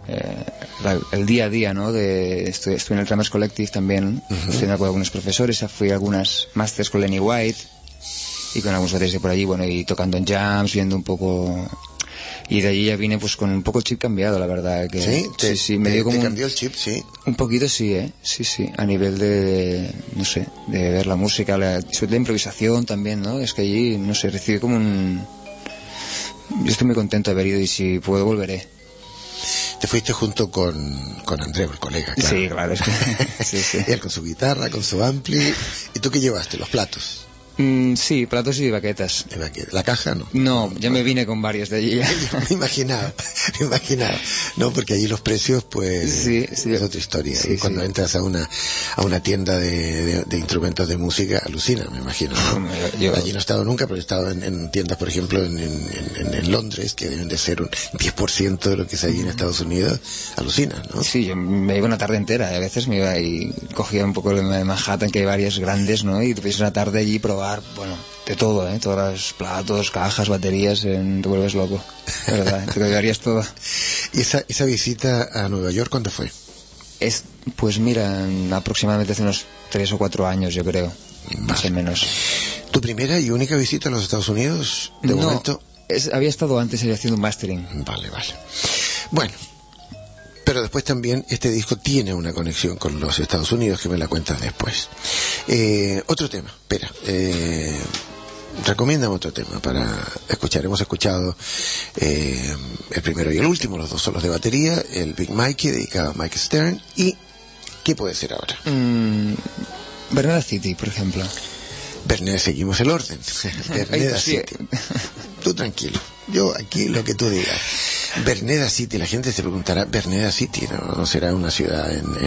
el día a día, ¿no? Estuve en el Drummers Collective también, estudiando con algunos profesores, fui a algunas masters con Lenny White y con algunos bateristas por allí, bueno, y tocando en jams, viendo un poco... Y de allí ya vine pues con un poco el chip cambiado, la verdad. Que, sí, me dio como ¿te cambió el chip, sí? Un poquito sí, Sí, a nivel de no sé, de ver la música, sobre todo la improvisación también, ¿no? Es que allí, no sé, recibí como yo estoy muy contento de haber ido y si puedo volveré. Te fuiste junto con Andreu, el colega, claro. Sí, claro, es que... sí. Él con su guitarra, con su ampli. ¿Y tú qué llevaste? ¿Los platos? Sí, platos y baquetas. ¿La caja no? No, ya me vine con varios de allí. Me imaginaba. Me imaginaba. No, porque allí los precios, pues, Sí, es otra historia. Sí, y cuando sí. entras a una tienda de instrumentos de música, alucina, me imagino, ¿no? Yo- Allí no he estado nunca, pero he estado en tiendas, por ejemplo, en Londres, que deben de ser un 10% de lo que es allí en Estados Unidos. Alucina, ¿no? Sí, yo me iba una tarde entera. A veces me iba y cogía un poco de Manhattan, que hay varias grandes, ¿no? Y te puedes una tarde allí y probar, bueno, de todo, ¿eh? Todos los platos, cajas, baterías, te vuelves loco. De verdad, te llevarías todo. ¿Y esa visita a Nueva York cuándo fue? Pues mira, aproximadamente hace unos 3 o 4 años, yo creo. Más o menos. ¿Tu primera y única visita a los Estados Unidos, de No, momento? había estado antes haciendo un mastering. Vale. Bueno, pero después también este disco tiene una conexión con los Estados Unidos, que me la cuentas después. Otro tema, espera. Recomiéndame otro tema para escuchar. Hemos escuchado el primero y el último, los dos solos de batería, el Big Mikey, dedicado a Mike Stern. ¿Y qué puede ser ahora? Bernada City, por ejemplo. Berneda, seguimos el orden. Berneda Sí. City. Tú tranquilo. Yo aquí lo que tú digas. Berneda City, la gente se preguntará, Berneda City, ¿no será una ciudad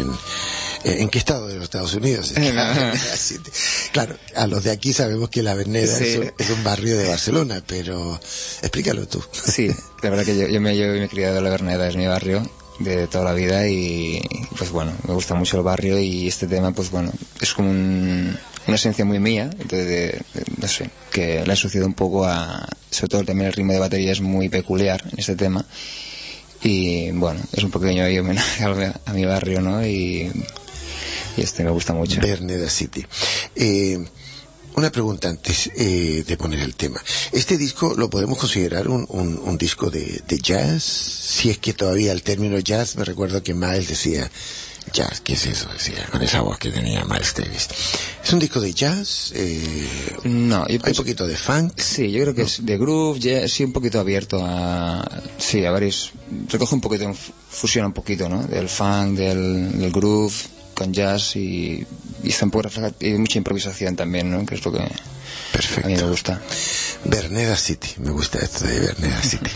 en qué estado de los Estados Unidos? Berneda City. Claro, a los de aquí sabemos que la Berneda Sí. es un barrio de Barcelona, pero explícalo tú. Sí, la verdad que yo me he criado en la Berneda, es mi barrio de toda la vida y pues bueno, me gusta mucho el barrio y este tema pues bueno, es como una esencia muy mía, no sé, que la he asociado un poco sobre todo también el ritmo de batería es muy peculiar en este tema y bueno, es un pequeño homenaje a mi barrio, ¿no? Y este me gusta mucho. Berneda City. Una pregunta antes de poner el tema. ¿Este disco lo podemos considerar un disco de jazz? Si es que todavía el término jazz, me recuerdo que Miles decía, jazz, ¿qué es eso? Decía, con esa voz que tenía Miles Davis. ¿Es un disco de jazz? No, ¿Hay un poquito de funk? Sí, yo creo que es de groove, sí, un poquito abierto a varios, recoge un poquito, fusiona un poquito, ¿no? Del funk, del groove, con jazz y está un poco y mucha improvisación también, ¿no? Que es lo que Perfecto. a mí me gusta. Berneda City, me gusta esto de Berneda City.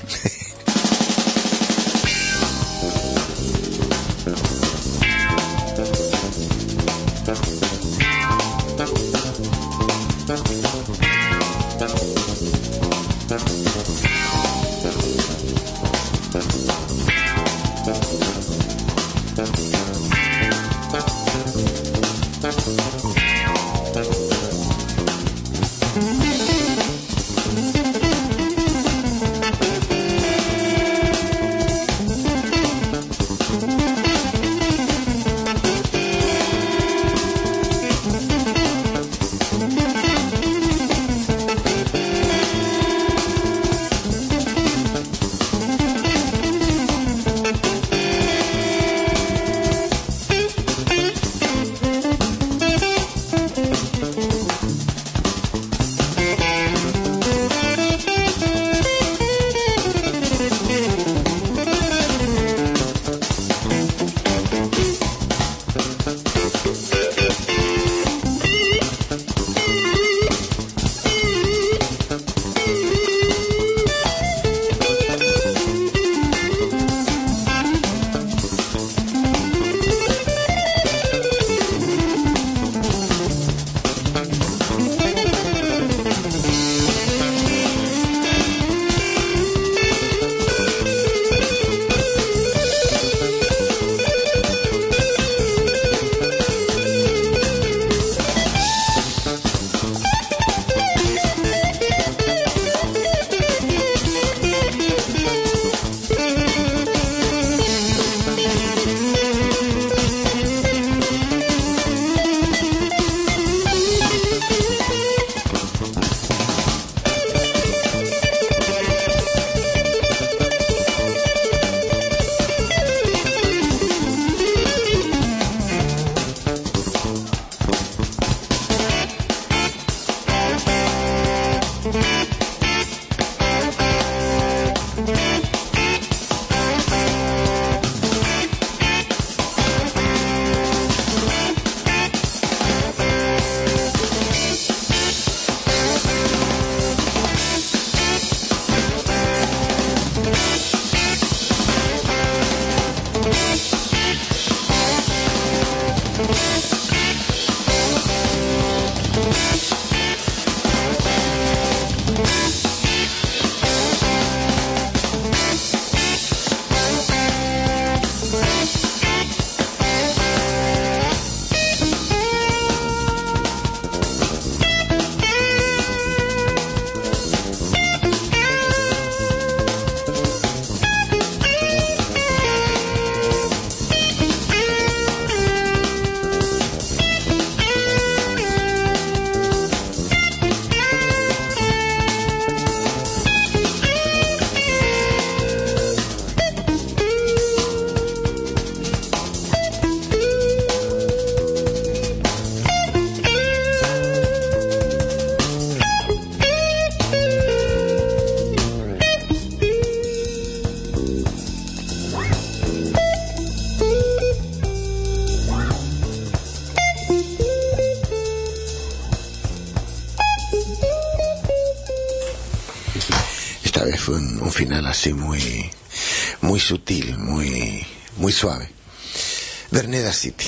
un final así muy sutil, muy suave. Verneda City,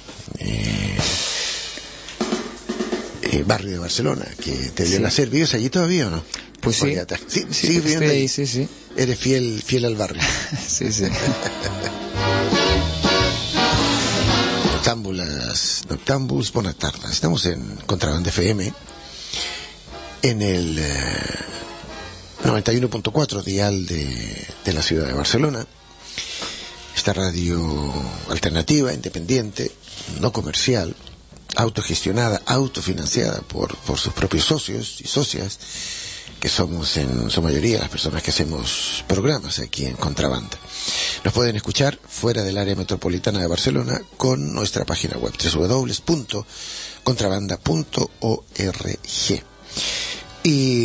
barrio de Barcelona, que te vio nacer. ¿Vives allí todavía o no? Pues sí. ¿Sigues viviendo allí? Sí. Eres fiel al barrio. Sí. Noctámbuls, buenas tardes. Estamos en Contrabanda FM, en el 91.4 dial de la ciudad de Barcelona. Esta radio alternativa, independiente, no comercial, autogestionada, autofinanciada por sus propios socios y socias, que somos en su mayoría las personas que hacemos programas aquí en Contrabanda. Nos pueden escuchar fuera del área metropolitana de Barcelona con nuestra página web www.contrabanda.org. Y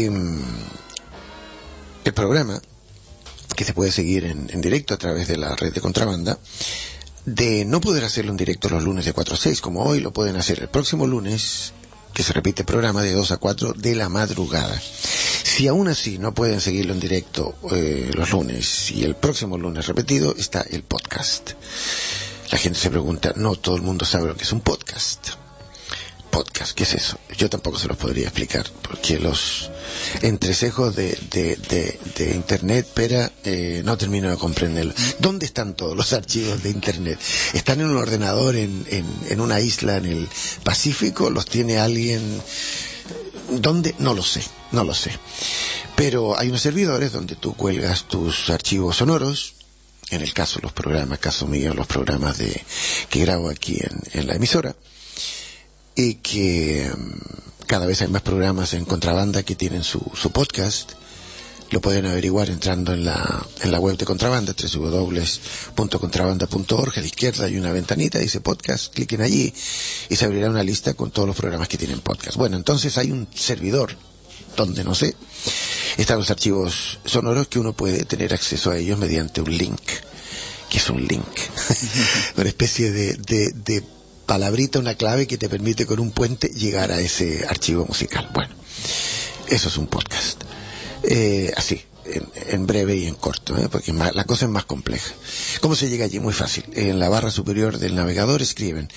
el programa, que se puede seguir en directo a través de la red de Contrabanda, de no poder hacerlo en directo los lunes de 4 a 6 como hoy, lo pueden hacer el próximo lunes, que se repite el programa, de 2 a 4 de la madrugada. Si aún así no pueden seguirlo en directo los lunes y el próximo lunes repetido, está el podcast. La gente se pregunta, no todo el mundo sabe lo que es un podcast. Podcast, ¿qué es eso? Yo tampoco se los podría explicar, porque los entrecejos de internet, pero no termino de comprenderlo. ¿Dónde están todos los archivos de internet? ¿Están en un ordenador en una isla en el Pacífico? ¿Los tiene alguien? ¿Dónde? No lo sé. Pero hay unos servidores donde tú cuelgas tus archivos sonoros, en el caso de los programas, caso mío, los programas que grabo aquí en la emisora, y que cada vez hay más programas en Contrabanda que tienen su podcast. Lo pueden averiguar entrando en la web de Contrabanda, www.contrabanda.org. A la izquierda hay una ventanita, dice podcast, cliquen allí y se abrirá una lista con todos los programas que tienen podcast. Bueno, entonces hay un servidor donde, no sé, están los archivos sonoros que uno puede tener acceso a ellos mediante un link. ¿Qué es un link? Una especie de palabrita, una clave que te permite con un puente llegar a ese archivo musical. Bueno, eso es un podcast. Así, en breve y en corto, porque la cosa es más compleja. ¿Cómo se llega allí? Muy fácil. En la barra superior del navegador escriben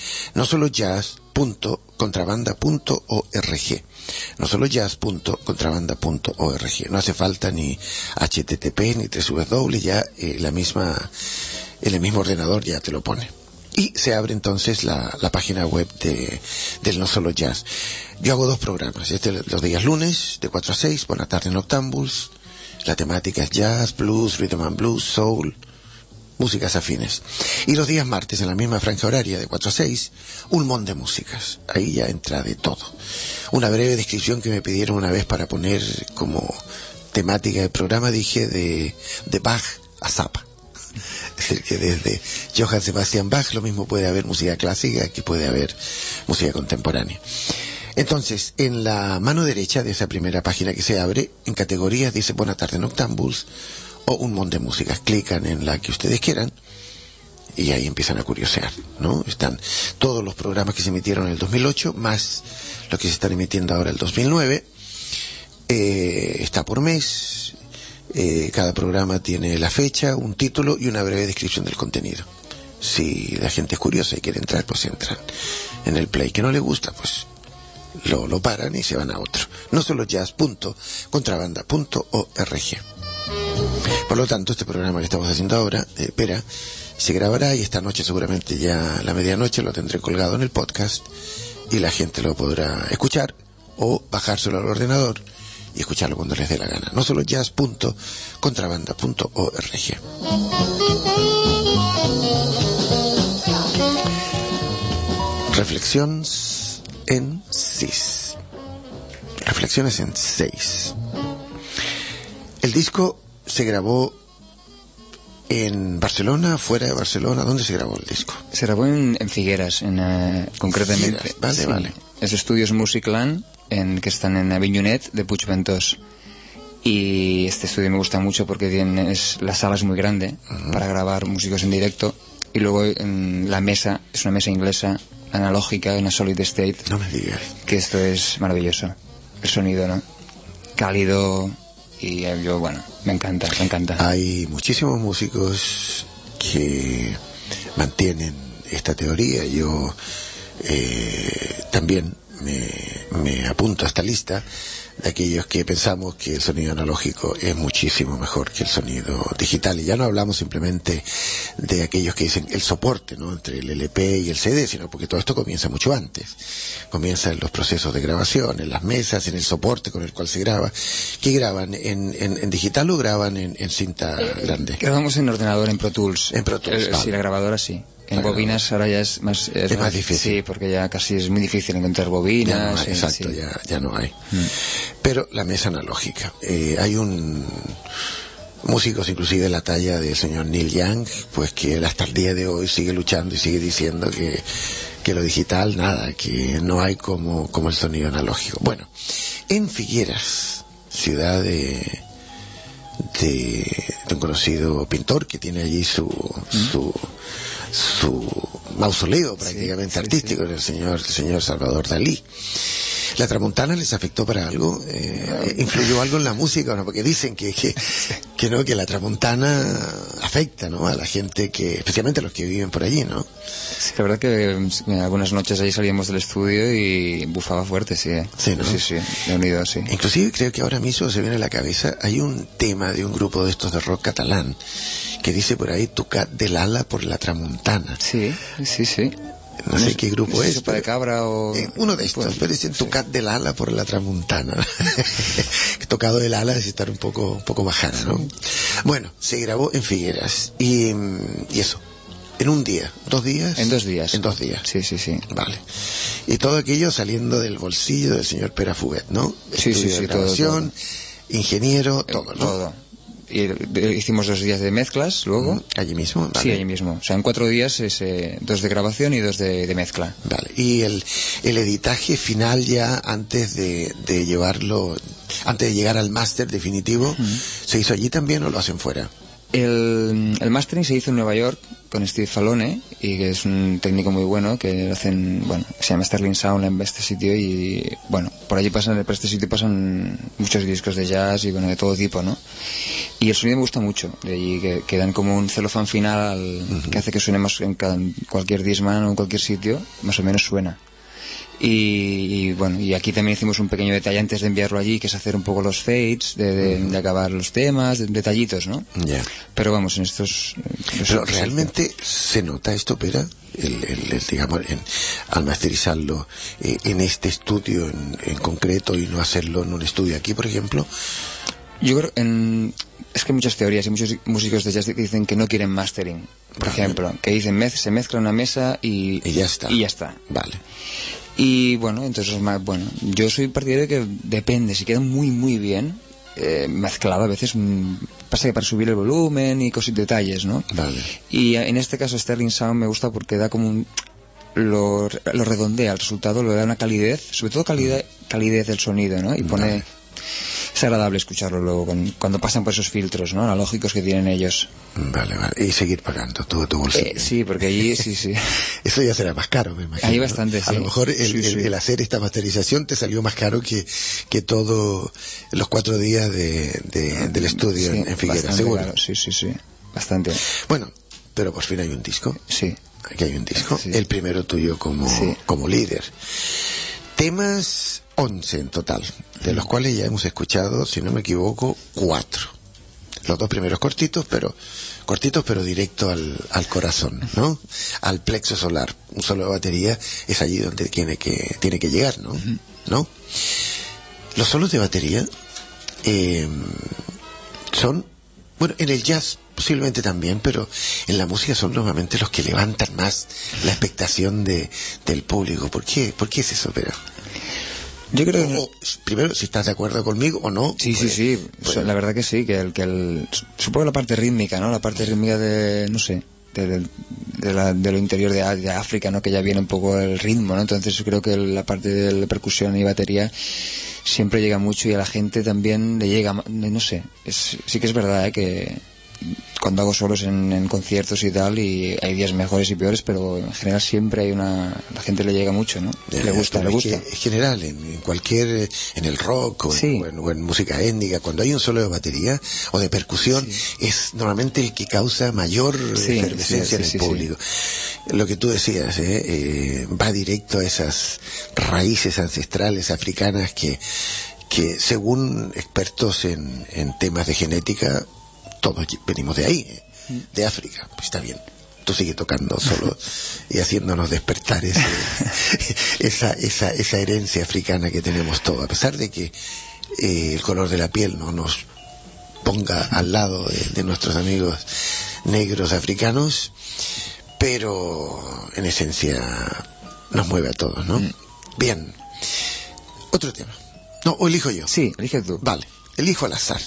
nosolojazz.contrabanda.org. nosolojazz.contrabanda.org. No hace falta ni HTTP ni www, ya en el mismo ordenador ya te lo pone. Y se abre entonces la página web del No Solo Jazz. Yo hago 2 programas. Los días lunes, de 4 a 6, buena tarde Noctámbuls. La temática es jazz, blues, rhythm and blues, soul, músicas afines. Y los días martes, en la misma franja horaria, de 4 a 6, un montón de músicas. Ahí ya entra de todo. Una breve descripción que me pidieron una vez para poner como temática del programa, dije de Bach a Zappa. Es decir, que desde Johann Sebastian Bach lo mismo puede haber música clásica que puede haber música contemporánea. Entonces, en la mano derecha de esa primera página que se abre, en categorías dice Buena tarde Noctámbuls o un montón de músicas. Clican en la que ustedes quieran y ahí empiezan a curiosear, ¿no? Están todos los programas que se emitieron en el 2008 más los que se están emitiendo ahora el 2009. Está por mes. Cada programa tiene la fecha, un título y una breve descripción del contenido. Si la gente es curiosa y quiere entrar, pues entran en el play. Que no le gusta, pues lo paran y se van a otro. No solo jazz.contrabanda.org. Por lo tanto, este programa que estamos haciendo ahora, Pera, se grabará y esta noche seguramente ya a la medianoche lo tendré colgado en el podcast y la gente lo podrá escuchar o bajárselo al ordenador y escucharlo cuando les dé la gana. No solo jazz.contrabanda.org. Reflexiones en 6. Reflexiones en 6. El disco se grabó en Barcelona, fuera de Barcelona. ¿Dónde se grabó el disco? Se grabó en Figueras, concretamente. Figueras, vale, sí. Vale. Es Estudios Musicland, que están en Avinyonet de Puigventós. Y este estudio me gusta mucho porque la sala es muy grande para grabar músicos en directo. Y luego la mesa es una mesa inglesa, analógica, una solid state. No me digas. Que esto es maravilloso. El sonido, ¿no? Cálido, y yo, bueno, me encanta. Hay muchísimos músicos que mantienen esta teoría. Yo también me apunto a esta lista de aquellos que pensamos que el sonido analógico es muchísimo mejor que el sonido digital. Y ya no hablamos simplemente de aquellos que dicen el soporte, ¿no?, entre el LP y el CD, sino porque todo esto comienza mucho antes. Comienza en los procesos de grabación, en las mesas, en el soporte con el cual se graba. ¿Qué graban? ¿En digital o graban en cinta grande? Grabamos en ordenador, en Pro Tools. En Pro Tools, vale. Sí, la grabadora sí. En bobinas ahora ya es más difícil. Sí, porque ya casi es muy difícil encontrar bobinas. Ya no hay, exacto, sí. ya no hay. Pero la mesa analógica. Hay músicos inclusive de la talla del señor Neil Young, pues que él hasta el día de hoy sigue luchando y sigue diciendo que lo digital, nada, que no hay como el sonido analógico. Bueno, en Figueras, ciudad de un conocido pintor que tiene allí su mausoleo prácticamente artístico, el señor Salvador Dalí. ¿La tramontana les afectó para algo? ¿Influyó algo en la música o no? Porque dicen que no, que la tramontana afecta, ¿no?, a la gente, especialmente a los que viven por allí, ¿no? Sí, la verdad que algunas noches ahí salíamos del estudio y bufaba fuerte, sí. Sí, ¿no? Sí, de unido, sí. Inclusive creo que ahora mismo se viene a la cabeza, hay un tema de un grupo de estos de rock catalán que dice por ahí, Tocat del ala por la tramontana. Sí. No sé qué grupo es. Sopa de cabra o... uno de estos, pero dicen Tocat del ala por la tramontana. Tocado del ala es estar un poco bajana, ¿no? Bueno, se grabó en Figueras y eso. ¿En un día? ¿2 días? En 2 días. En 2 días. Sí. Vale. Y todo aquello saliendo del bolsillo del señor Pere Fuguet, ¿no? Sí, grabación, todo. Ingeniero, todo, ¿no? Todo. Y hicimos 2 días de mezclas luego. ¿Allí mismo? Vale. Sí, allí mismo. O sea, en 4 días 2 de grabación y 2 de mezcla. Vale. ¿Y el editaje final ya antes de llevarlo, antes de llegar al máster definitivo, se hizo allí también o lo hacen fuera? El mastering se hizo en Nueva York con Steve Falone, y que es un técnico muy bueno, que lo hacen, se llama Sterling Sound en este sitio, y por allí por este sitio pasan muchos discos de jazz y de todo tipo, ¿no? Y el sonido me gusta mucho de allí, que dan como un celofán final que hace que suene más en cualquier Discman o en cualquier sitio, más o menos suena. Y aquí también hicimos un pequeño detalle antes de enviarlo allí, que es hacer un poco los fades, de acabar los temas, detallitos, ¿no? Yeah. Pero vamos, en estos... Pero realmente se nota esto, Pera, digamos, al masterizarlo en este estudio en concreto y no hacerlo en un estudio aquí, por ejemplo. Yo creo es que hay muchas teorías y muchos músicos de jazz que dicen que no quieren mastering, por ejemplo, que dicen se mezcla una mesa y ya está. Y ya está. Vale. Y entonces yo soy partidario de que depende, si queda muy muy bien mezclado, a veces pasa que para subir el volumen y detalles, ¿no? Vale. Y en este caso Sterling Sound me gusta porque da como lo redondea el resultado, lo da una calidez, sobre todo calidez del sonido, ¿no? Y pone... Es agradable escucharlo luego cuando pasan por esos filtros, ¿no?, analógicos que tienen ellos. Vale. Y seguir pagando tu bolsillo. Sí, porque allí sí. Eso ya será más caro, me imagino. Hay bastante, sí. A lo mejor el hacer esta masterización te salió más caro que todos los 4 días del estudio en Figueras, seguro. Claro. Sí, bastante. Bueno, pero por fin hay un disco. Sí. Aquí hay un disco. Sí. El primero tuyo como líder. Temas 11 en total, de los cuales ya hemos escuchado, si no me equivoco, 4. Los 2 primeros cortitos, pero directo al corazón, ¿no? Al plexo solar. Un solo de batería es allí donde tiene que llegar, ¿no? ¿No? Los solos de batería son, en el jazz posiblemente también, pero en la música son normalmente los que levantan más la expectación del público. ¿Por qué es eso, Pera? Yo creo que... primero, si estás de acuerdo conmigo o no. Sí. La verdad que sí, que supongo la parte rítmica, ¿no? La parte rítmica de lo interior de África, ¿no? Que ya viene un poco el ritmo, ¿no? Entonces creo que la parte de la percusión y batería siempre llega mucho, y a la gente también le llega, no sé. Sí que es verdad, que cuando hago solos en conciertos y tal, y hay días mejores y peores, pero en general siempre hay la gente le llega mucho, ¿no? Le gusta. En general, en cualquier, en el rock o, sí. o en música étnica, cuando hay un solo de batería o de percusión, sí, es normalmente el que causa mayor efervescencia en el público. Sí. Lo que tú decías, va directo a esas raíces ancestrales africanas que según expertos en temas de genética, todos venimos de ahí, de África. Pues está bien, tú sigue tocando solo y haciéndonos despertar esa herencia africana que tenemos todos, a pesar de que el color de la piel no nos ponga al lado de nuestros amigos negros africanos, pero en esencia nos mueve a todos, ¿no? Bien, otro tema. No, ¿o elijo yo? Sí, elige tú. Vale, elijo al azar.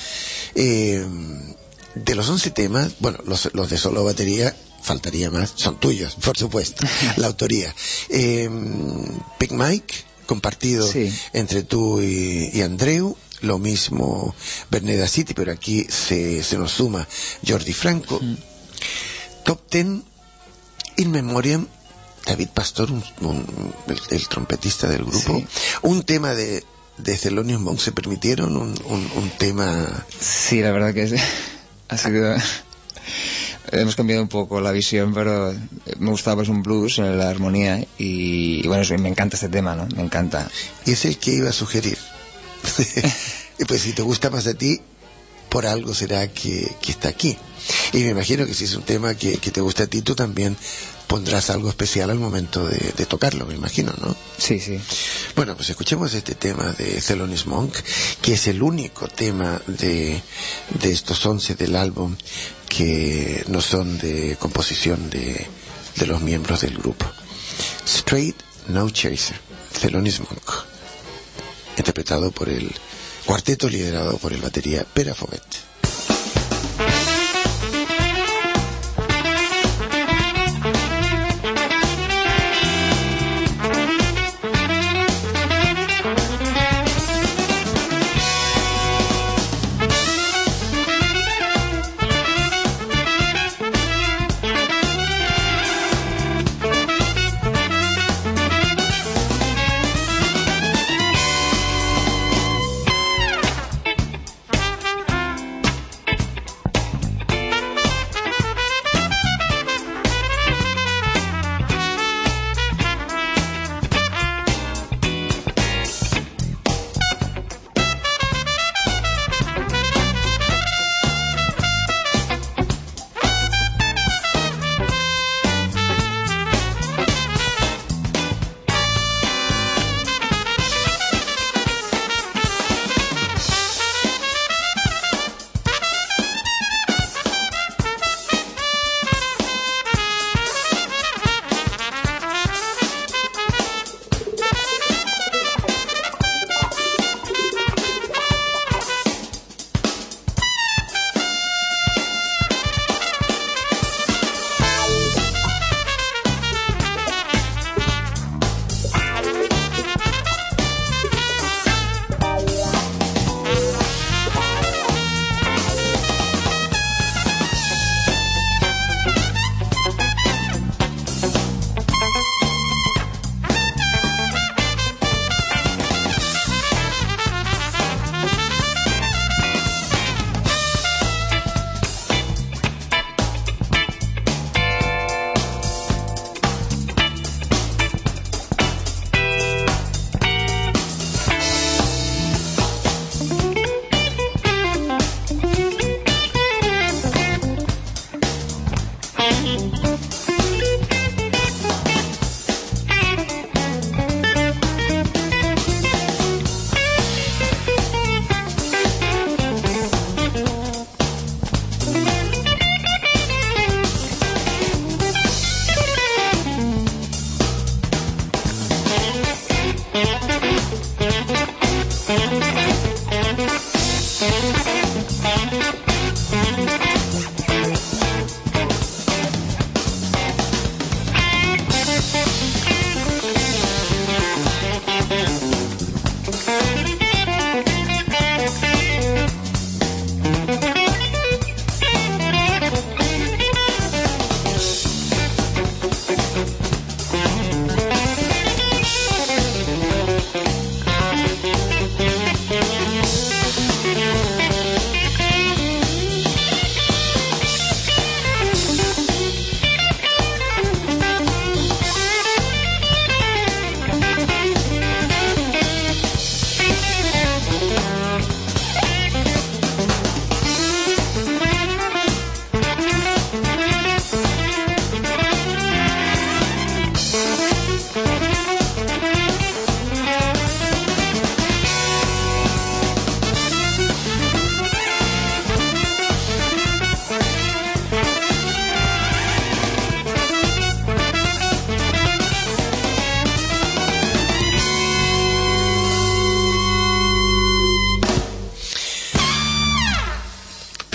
De los 11 temas, bueno, los de solo batería, faltaría más, son tuyos, por supuesto, la autoría. Big Mike, compartido entre tú y Andreu, lo mismo Berneda City, pero aquí se nos suma Jordi Franco. Top 10, In Memoriam, David Pastor, el trompetista del grupo. Sí. Un tema de Thelonious Monk, ¿se permitieron un tema? Sí, la verdad que ha sido... Hemos cambiado un poco la visión, pero me gustaba pues un blues en la armonía y bueno, me encanta este tema, ¿no? Me encanta. Y es el que iba a sugerir. Y pues si te gusta más a ti, por algo será que está aquí. Y me imagino que si es un tema que te gusta a ti, tú también pondrás algo especial al momento de tocarlo, me imagino, ¿no? Sí, sí. Bueno, pues escuchemos este tema de Thelonious Monk, que es el único tema de estos 11 del álbum que no son de composición de los miembros del grupo. Straight No Chaser, Thelonious Monk, interpretado por el cuarteto liderado por el batería Pere Fauvet.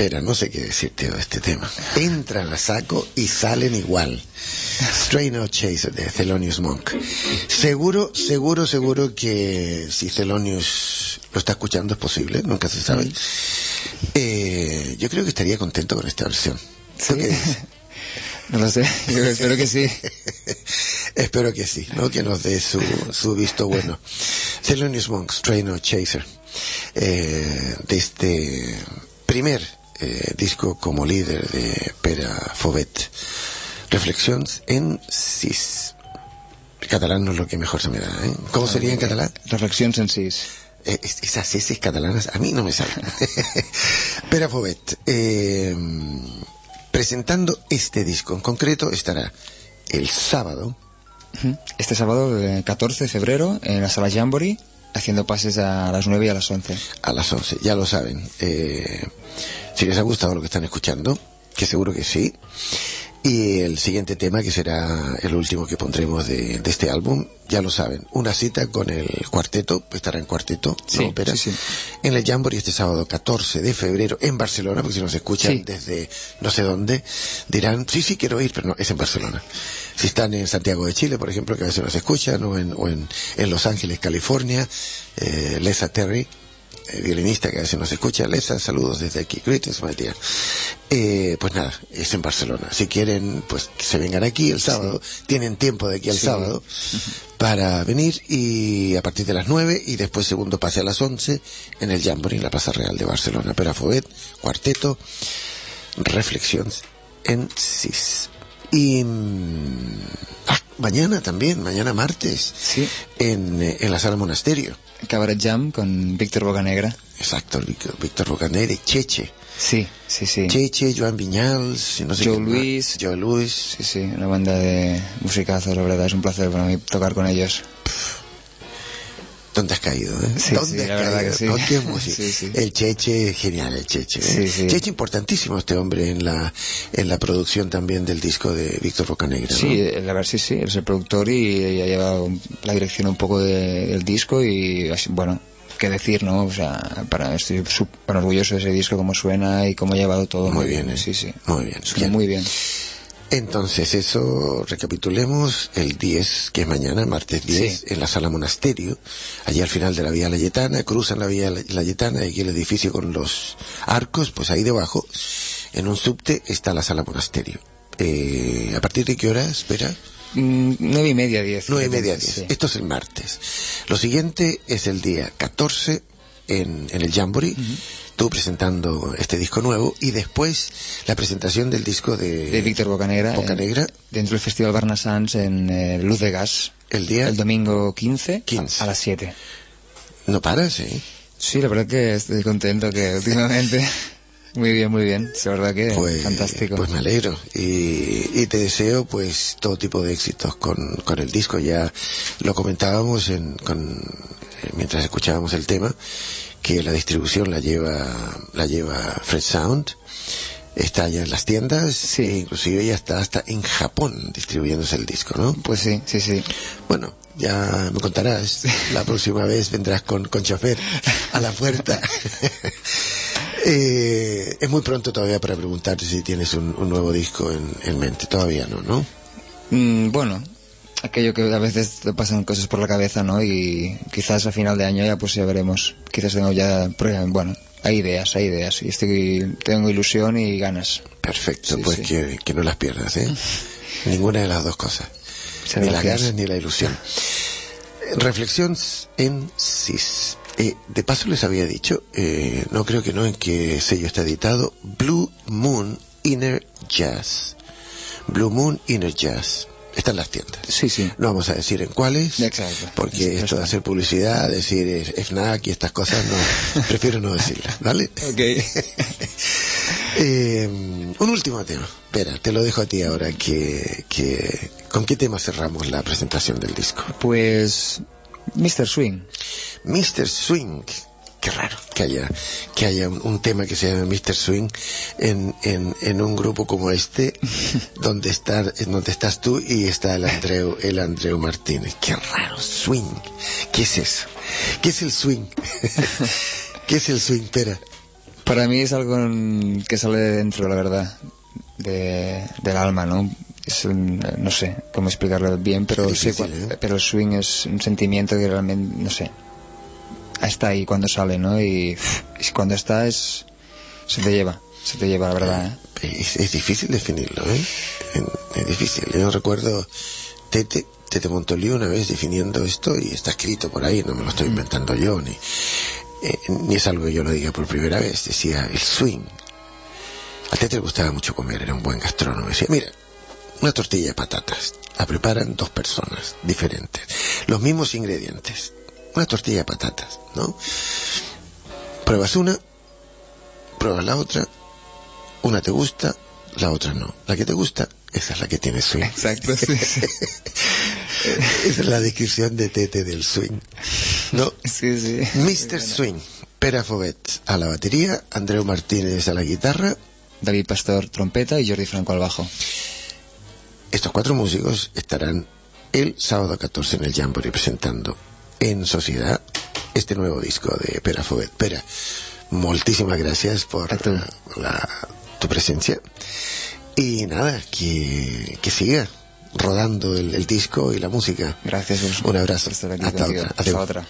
Espera, no sé qué decirte de este tema. Entran a saco y salen igual. Stray No Chaser de Thelonious Monk. Seguro que si Thelonious lo está escuchando es posible, nunca se sabe. Yo creo que estaría contento con esta versión. ¿Tú qué dices? No lo sé, yo espero que sí. Espero que sí, ¿no? Que nos dé su visto bueno. Thelonious Monk, Stray No Chaser. De este primer disco como líder de Pere Fauvet. Reflexions en sis. Catalán no es lo que mejor se me da, ¿eh? ¿Cómo sería en catalán? Reflexions en sis. Esas S catalanas a mí no me salen. Pere Fauvet, presentando este disco en concreto, estará el sábado. Este sábado, 14 de febrero, en la sala Jamboree, haciendo pases a las 9 y a las 11. A las 11, ya lo saben. Si les ha gustado lo que están escuchando, que seguro que sí. Y el siguiente tema, que será el último que pondremos de este álbum, ya lo saben, una cita con el cuarteto, estará en cuarteto, sí, ¿no? Ópera, sí. En el Jamboree este sábado 14 de febrero en Barcelona, porque si nos escuchan desde no sé dónde, dirán, sí, quiero ir, pero no, es en Barcelona. Si están en Santiago de Chile, por ejemplo, que a veces nos escuchan, o en Los Ángeles, California, Lesa Terry, violinista que a veces nos escucha, Lesa, saludos desde aquí, greetings my dear. Pues nada, es en Barcelona. Si quieren, pues que se vengan aquí el sábado, tienen tiempo de aquí al sábado para venir, y a partir de las 9 y después segundo pase a las 11 en el Jamboree, en la Plaza Real de Barcelona. Pere Fauvet, cuarteto, Reflexions en sis. Y mañana también, mañana martes, en la Sala Monasterio. Cabaret Jam con Víctor Bocanegra. Exacto, Víctor Bocanegra y Cheche. Sí. Cheche, Joan Viñals, no sé Joe Louis. Sí, una banda de musicazos, la verdad, es un placer para mí tocar con ellos. ¿Dónde has caído? Sí, ¿Dónde has la verdad caído? que sí. ¿Con qué música? Sí. El Cheche, genial el Cheche. Sí. Cheche importantísimo este hombre en la producción también del disco de Víctor Bocanegra, ¿no? Sí, la verdad sí, es el productor y ya lleva la dirección un poco del disco y, bueno, qué decir, ¿no? O sea, estoy súper orgulloso de ese disco, cómo suena y cómo ha llevado todo. Muy bien, Sí. Muy bien. Suena muy bien. Entonces, eso, recapitulemos, el 10, que es mañana, martes 10, en la Sala Monasterio, allí al final de la Vía Layetana, cruzan la Vía Layetana, y aquí el edificio con los arcos, pues ahí debajo, en un subte, está la Sala Monasterio. ¿A partir de qué hora, espera? 9:30, 10. 9:30, 10. Sí. Esto es el martes. Lo siguiente es el día 14, en el Jamboree, tú presentando este disco nuevo, y después la presentación del disco de Víctor Bocanegra, dentro del Festival Barnasans en Luz de Gas, el domingo 15. A las 7. No paras, ¿eh? Sí, la verdad que estoy contento, que últimamente muy bien, es verdad que fantástico. Pues me alegro, y te deseo pues todo tipo de éxitos con el disco. Ya lo comentábamos mientras escuchábamos el tema, que la distribución la lleva Fred Sound, está ya en las tiendas, e inclusive ya está hasta en Japón distribuyéndose el disco, ¿no? Pues sí. Bueno, ya me contarás, la próxima vez vendrás con chofer a la puerta. Es muy pronto todavía para preguntarte si tienes un nuevo disco en mente, todavía no. Bueno, aquello que a veces te pasan cosas por la cabeza, ¿no? Y quizás a final de año ya pues ya veremos. Quizás tengo ya, bueno, hay ideas y tengo ilusión y ganas. Perfecto, pues sí. Que no las pierdas, ¿eh? Ninguna de las dos cosas. Ni las ganas ni la ilusión. Reflexions en sis. De paso les había dicho, no creo que no, en qué sello está editado, Blue Moon Inner Jazz. Blue Moon Inner Jazz. Está en las tiendas. Sí. No vamos a decir en cuáles. Exacto. Porque esto de hacer publicidad, decir FNAC y estas cosas, no, prefiero no decirlas, ¿vale? Ok. Un último tema. Espera, te lo dejo a ti ahora, ¿con qué tema cerramos la presentación del disco? Pues Mr. Swing. Mr. Swing. Qué raro que haya un tema que se llama Mr. Swing en un grupo como este, donde estás tú y está el Andreu Martínez. Qué raro, swing. ¿Qué es eso? ¿Qué es el swing? ¿Qué es el swing? Espera. Para mí es algo que sale de dentro, la verdad, del alma, ¿no? No sé cómo explicarlo bien, pero difícil, pero el swing es un sentimiento que realmente, no sé, está ahí cuando sale, ¿no? Y cuando está se te lleva, la verdad, ¿eh? Es difícil definirlo, ¿eh? Es difícil. Yo recuerdo Tete Montoliu una vez definiendo esto, y está escrito por ahí, no me lo estoy inventando yo, ni es algo que yo lo diga por primera vez. Decía, el swing. A Tete le gustaba mucho comer, era un buen gastrónomo. Decía, mira, una tortilla de patatas la preparan 2 personas diferentes, los mismos ingredientes, una tortilla de patatas, ¿no? Pruebas una, pruebas la otra, una te gusta, la otra no. La que te gusta, esa es la que tiene swing. Exacto, sí. Esa es la descripción de Tete del swing, ¿no? Sí. Mr. Swing, Pere Fobet a la batería, Andreu Martínez a la guitarra, David Pastor trompeta y Jordi Franco al bajo. Estos 4 músicos estarán el sábado 14 en el Jamboree presentando en sociedad este nuevo disco de Pere Fobet. Pere, moltíssimas gràcies por tu presencia, y nada, que siga rodando el disco y la música. Gracias, un abrazo, hasta otra.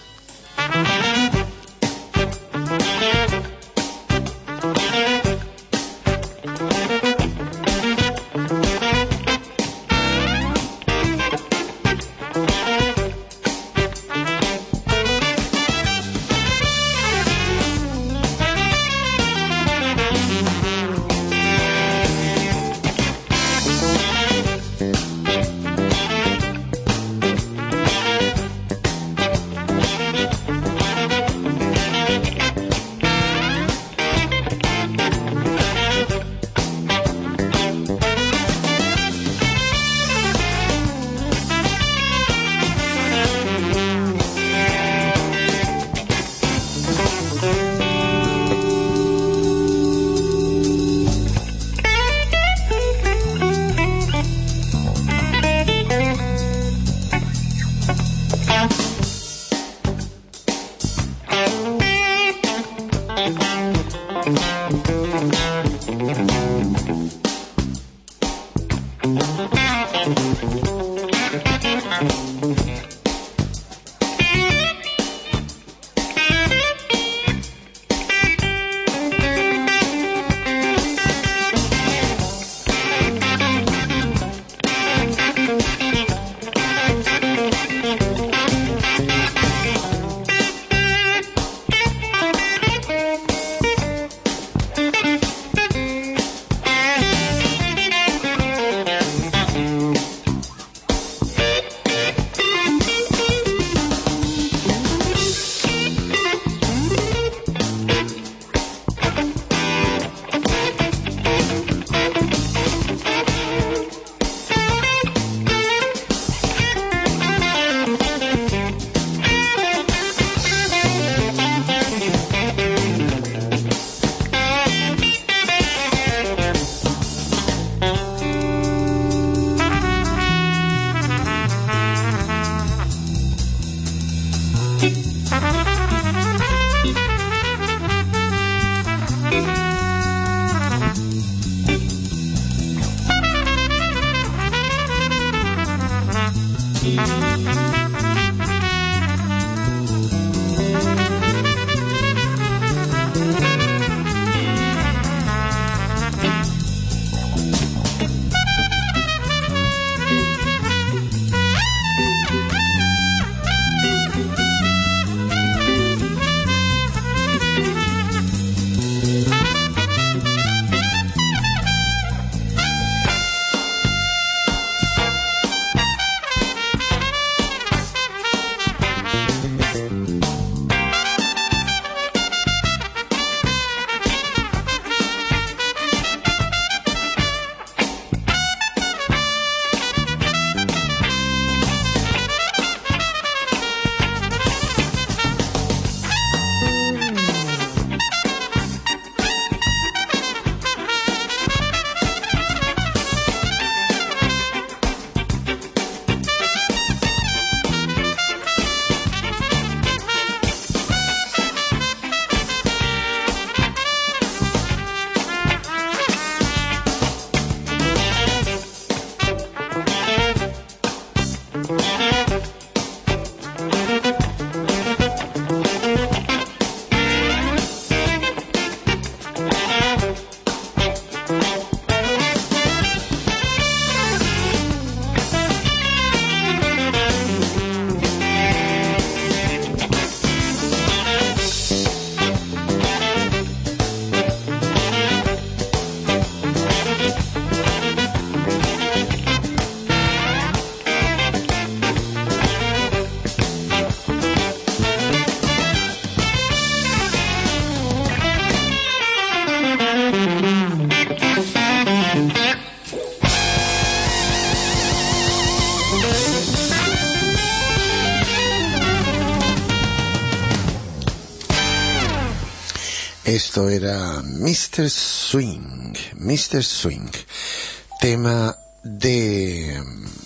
Esto era Mr. Swing, tema de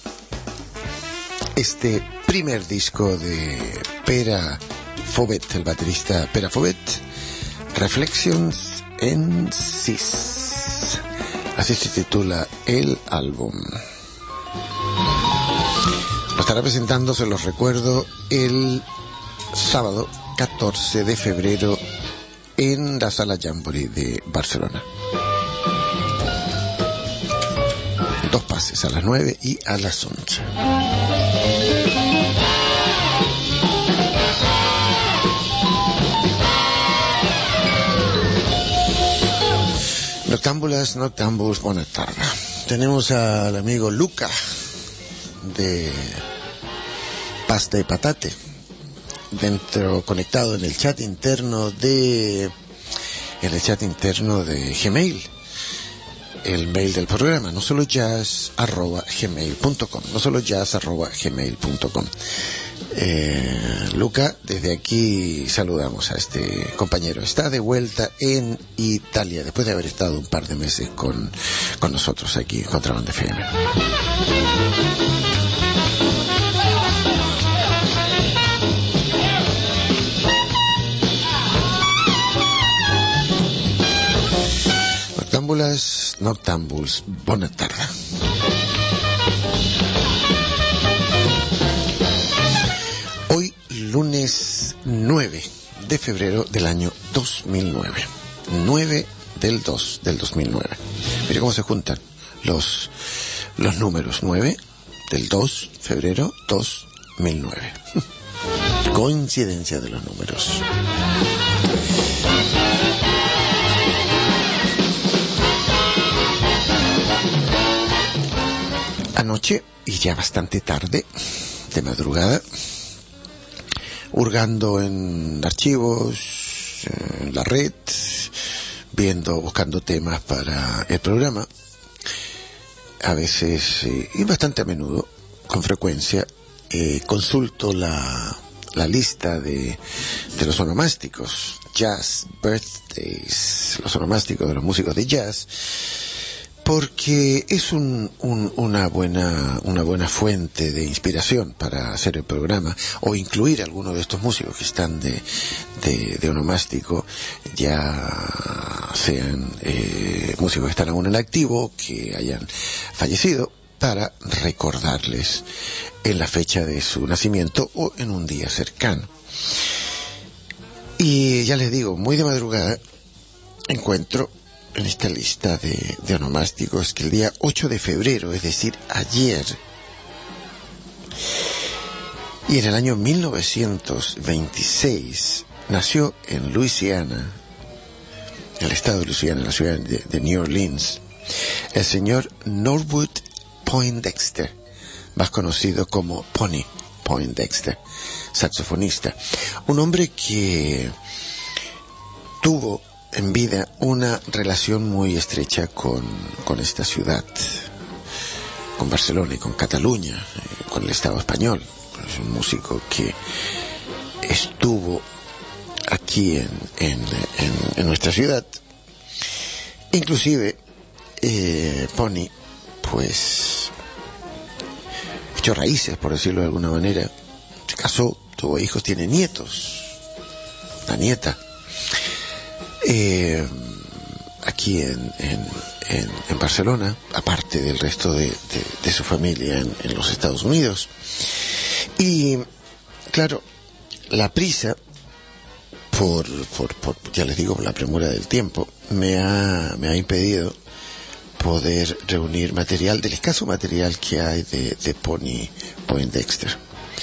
este primer disco de Pere Fobet, el baterista Pere Fobet, Reflections en Sis. Así se titula el álbum. Lo estará presentando, se los recuerdo, el sábado 14 de febrero en la Sala Jamboree de Barcelona. 2 pases, a las 9 y a las 11. Noctámbulos, buenas tardes. Tenemos al amigo Luca de Pasta y Patate conectado en el chat interno de Gmail, el mail del programa, no solo jazz@gmail.com. Luca, desde aquí saludamos a este compañero. Está de vuelta en Italia después de haber estado un par de meses con nosotros aquí en Contrabanda FM. Noctámbuls, buena tarde. Hoy, lunes 9 de febrero del año 2009. 9 del 2 del 2009. Mire cómo se juntan los números. 9 del 2 febrero 2009. Coincidencia de los números. Anoche, y ya bastante tarde, de madrugada, hurgando en archivos, en la red, buscando temas para el programa, a veces, y bastante a menudo, con frecuencia, consulto la lista de los onomásticos, Jazz Birthdays, los onomásticos de los músicos de jazz, porque es una buena fuente de inspiración para hacer el programa, o incluir algunos de estos músicos que están de onomástico, ya sean músicos que están aún en activo, que hayan fallecido, para recordarles en la fecha de su nacimiento o en un día cercano. Y ya les digo, muy de madrugada encuentro en esta lista de onomásticos que el día 8 de febrero, es decir, ayer, y en el año 1926, nació en Luisiana, en el estado de Luisiana, en la ciudad de New Orleans, el señor Norwood Poindexter, más conocido como Pony Poindexter, saxofonista. Un hombre que tuvo en vida una relación muy estrecha con esta ciudad, con Barcelona y con Cataluña, con el Estado español. Es un músico que estuvo aquí en nuestra ciudad. Inclusive Pony pues echó raíces, por decirlo de alguna manera, se casó, tuvo hijos, tiene nietos, una nieta. Aquí en Barcelona, aparte del resto de su familia en los Estados Unidos. Y claro, la prisa por ya les digo, por la premura del tiempo, me ha impedido poder reunir material, del escaso material que hay de Pony Poindexter.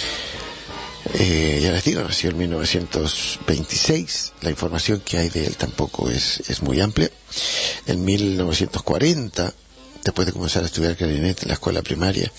Ya les digo, nació en 1926, la información que hay de él tampoco es muy amplia. En 1940, después de comenzar a estudiar clarinete en la escuela primaria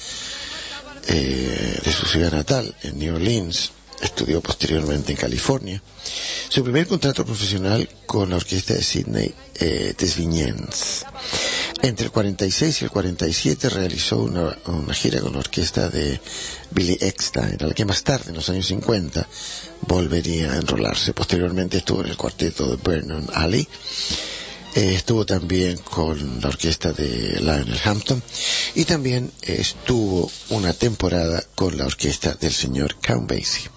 de su ciudad natal, en New Orleans, estudió posteriormente en California. Su primer contrato profesional con la orquesta de Sidney Desvignens. Entre el 46 y el 47 realizó una gira con la orquesta de Billy Eckstine, a la que más tarde, en los años 50, volvería a enrolarse. Posteriormente estuvo en el cuarteto de Vernon Alley. Estuvo también con la orquesta de Lionel Hampton y también estuvo una temporada con la orquesta del señor Count Basie.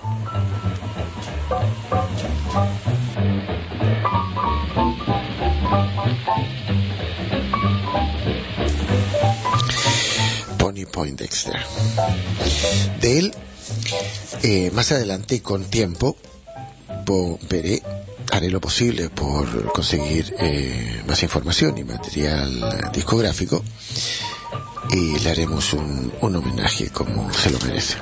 Pony Poindexter. De él, más adelante, con tiempo, haré lo posible por conseguir más información y material discográfico, y le haremos un homenaje como se lo merece.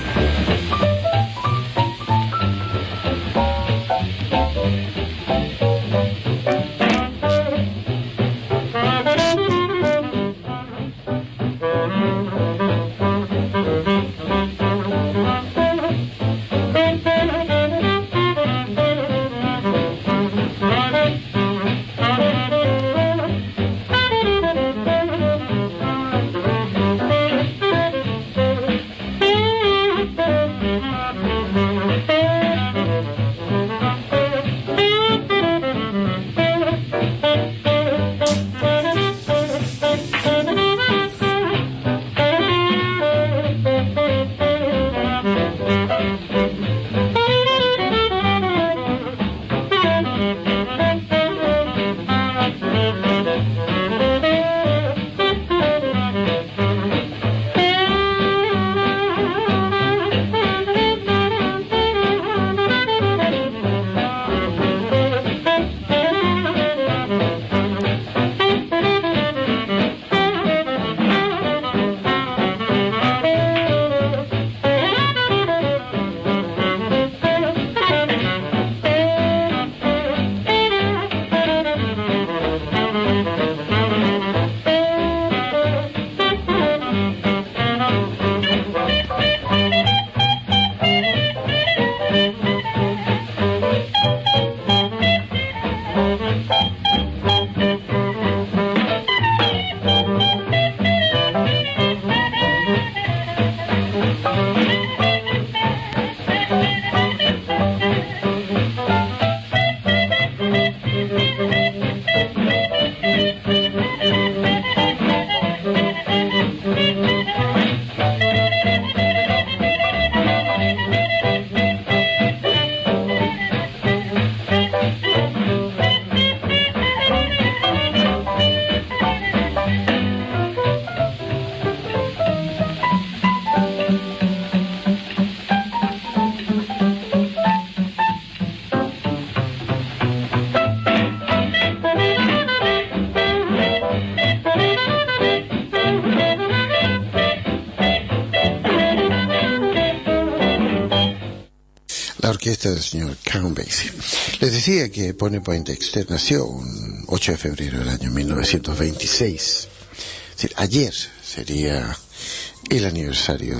Orquesta del señor Count Basie. Les decía que Pony Poindexter nació un 8 de febrero del año 1926. Es decir, ayer sería el aniversario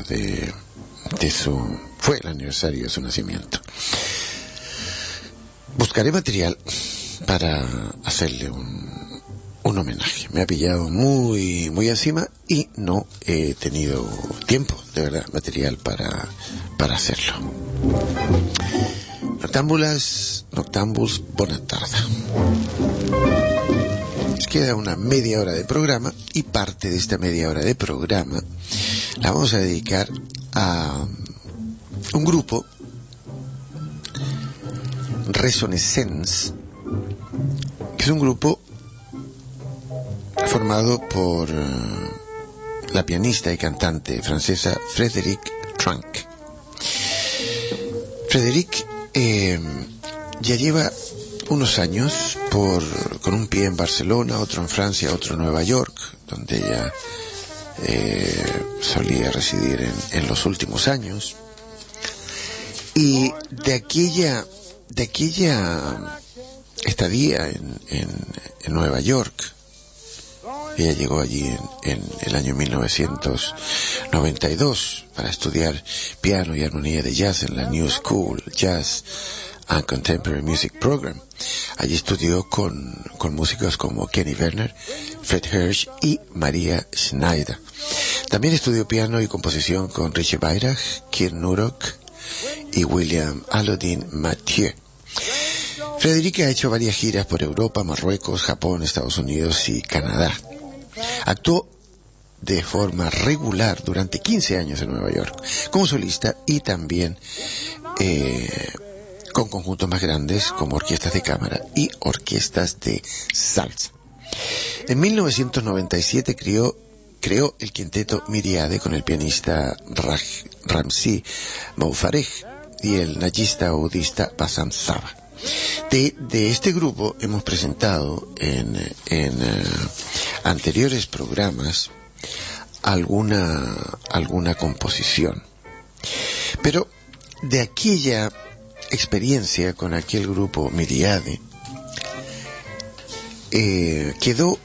fue el aniversario de su nacimiento. Buscaré material para hacerle un homenaje. Me ha pillado muy encima y no he tenido tiempo, de verdad, material para hacerlo. Noctambuls, buena tarde. Nos queda una media hora de programa y parte de esta media hora de programa la vamos a dedicar a un grupo, Resonescence, que es un grupo formado por la pianista y cantante francesa Frédérique Trunk. Frédérique ya lleva unos años con un pie en Barcelona, otro en Francia, otro en Nueva York, donde ella solía residir en los últimos años. Y de aquella estadía en Nueva York, ella llegó allí en el año 1992 para estudiar piano y armonía de jazz en la New School Jazz and Contemporary Music Program. Allí estudió con músicos como Kenny Werner, Fred Hersch y Maria Schneider. También estudió piano y composición con Richie Beirach, Kirk Nurok y William Alodin Mathieu. Frédéric ha hecho varias giras por Europa, Marruecos, Japón, Estados Unidos y Canadá. Actuó de forma regular durante 15 años en Nueva York como solista y también con conjuntos más grandes como orquestas de cámara y orquestas de salsa. En 1997 creó el quinteto Miriade con el pianista Ramzi Moufareg y el nayista oudista Bassam Saba. De este grupo hemos presentado en anteriores programas alguna composición, pero de aquella experiencia con aquel grupo Miriade quedó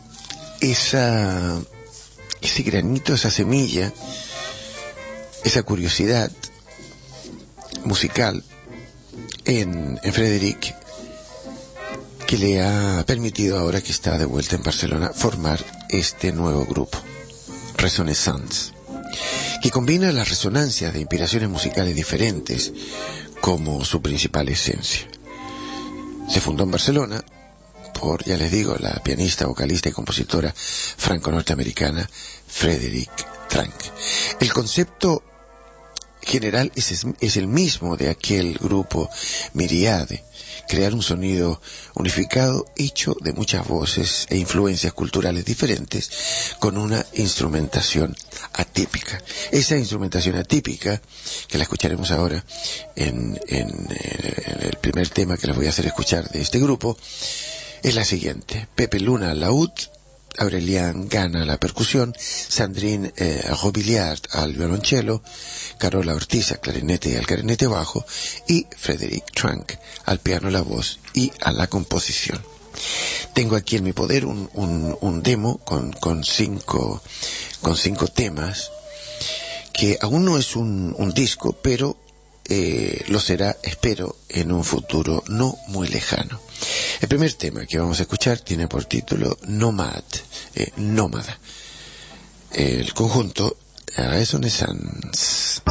ese granito, esa semilla, esa curiosidad musical en Frédéric, que le ha permitido, ahora que está de vuelta en Barcelona, formar este nuevo grupo, Resonaissance, que combina las resonancias de inspiraciones musicales diferentes como su principal esencia. Se fundó en Barcelona por, ya les digo, la pianista, vocalista y compositora franco-norteamericana Frédéric Trank. El concepto general es el mismo de aquel grupo Miriade: crear un sonido unificado hecho de muchas voces e influencias culturales diferentes con una instrumentación atípica. Esa instrumentación atípica, que la escucharemos ahora en el primer tema que les voy a hacer escuchar de este grupo, es la siguiente: Pepe Luna al laúd, Aurélien Gana a la percusión, Sandrine Robillard al violonchelo, Carola Ortiz al clarinete y al clarinete bajo, y Frédéric Trank al piano, la voz y a la composición. Tengo aquí en mi poder un demo con cinco temas, que aún no es un disco, pero lo será, espero, en un futuro no muy lejano. El primer tema que vamos a escuchar tiene por título Nómada. El conjunto Resonaissance.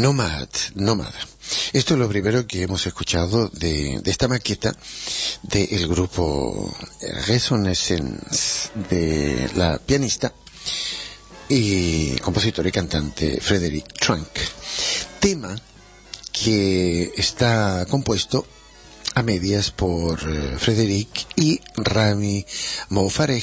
Nómada. Esto es lo primero que hemos escuchado de esta maqueta del grupo Renaissance, de la pianista y compositor y cantante Frederick Trunk. Tema que está compuesto a medias por Frederick y Rami Moufareg,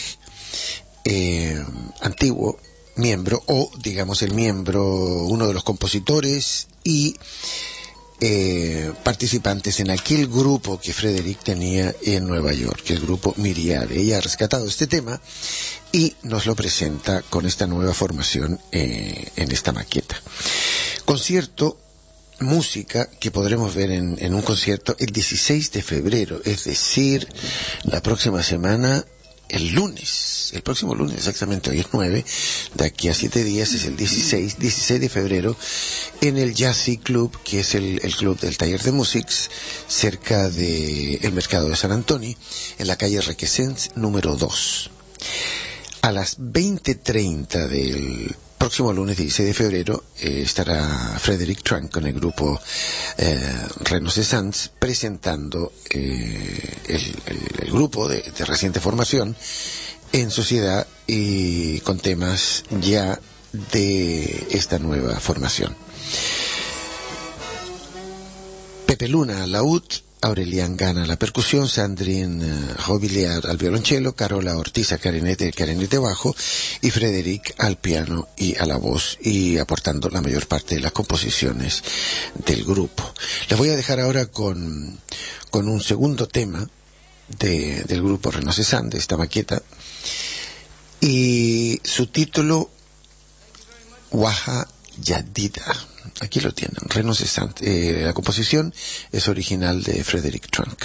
antiguo miembro, o digamos el miembro, uno de los compositores y participantes en aquel grupo que Frederick tenía en Nueva York, el grupo Miriade. Ella ha rescatado este tema y nos lo presenta con esta nueva formación en esta maqueta. Concierto, música que podremos ver en un concierto el 16 de febrero, es decir, la próxima semana, el próximo lunes, exactamente, hoy es 9, de aquí a 7 días es el 16 de febrero, en el Jazzy Club, que es el club del taller de Musics, cerca del mercado de San Antonio, en la calle Requesens, número 2. A las 20:30 del próximo lunes 16 de febrero estará Frederick Trunk con el grupo Renaissance presentando el grupo de reciente formación en sociedad y con temas ya de esta nueva formación. Pepe Luna al laúd, Aurelian Gana a la percusión, Sandrine Robiliard al violonchelo, Carola Ortiz a clarinete bajo y Frederick al piano y a la voz, y aportando la mayor parte de las composiciones del grupo. Les voy a dejar ahora con un segundo tema del grupo Renaissance, de esta maqueta, y su título Waha Yadida. Aquí lo tienen, Renaissance. La composición es original de Frederick Trunk.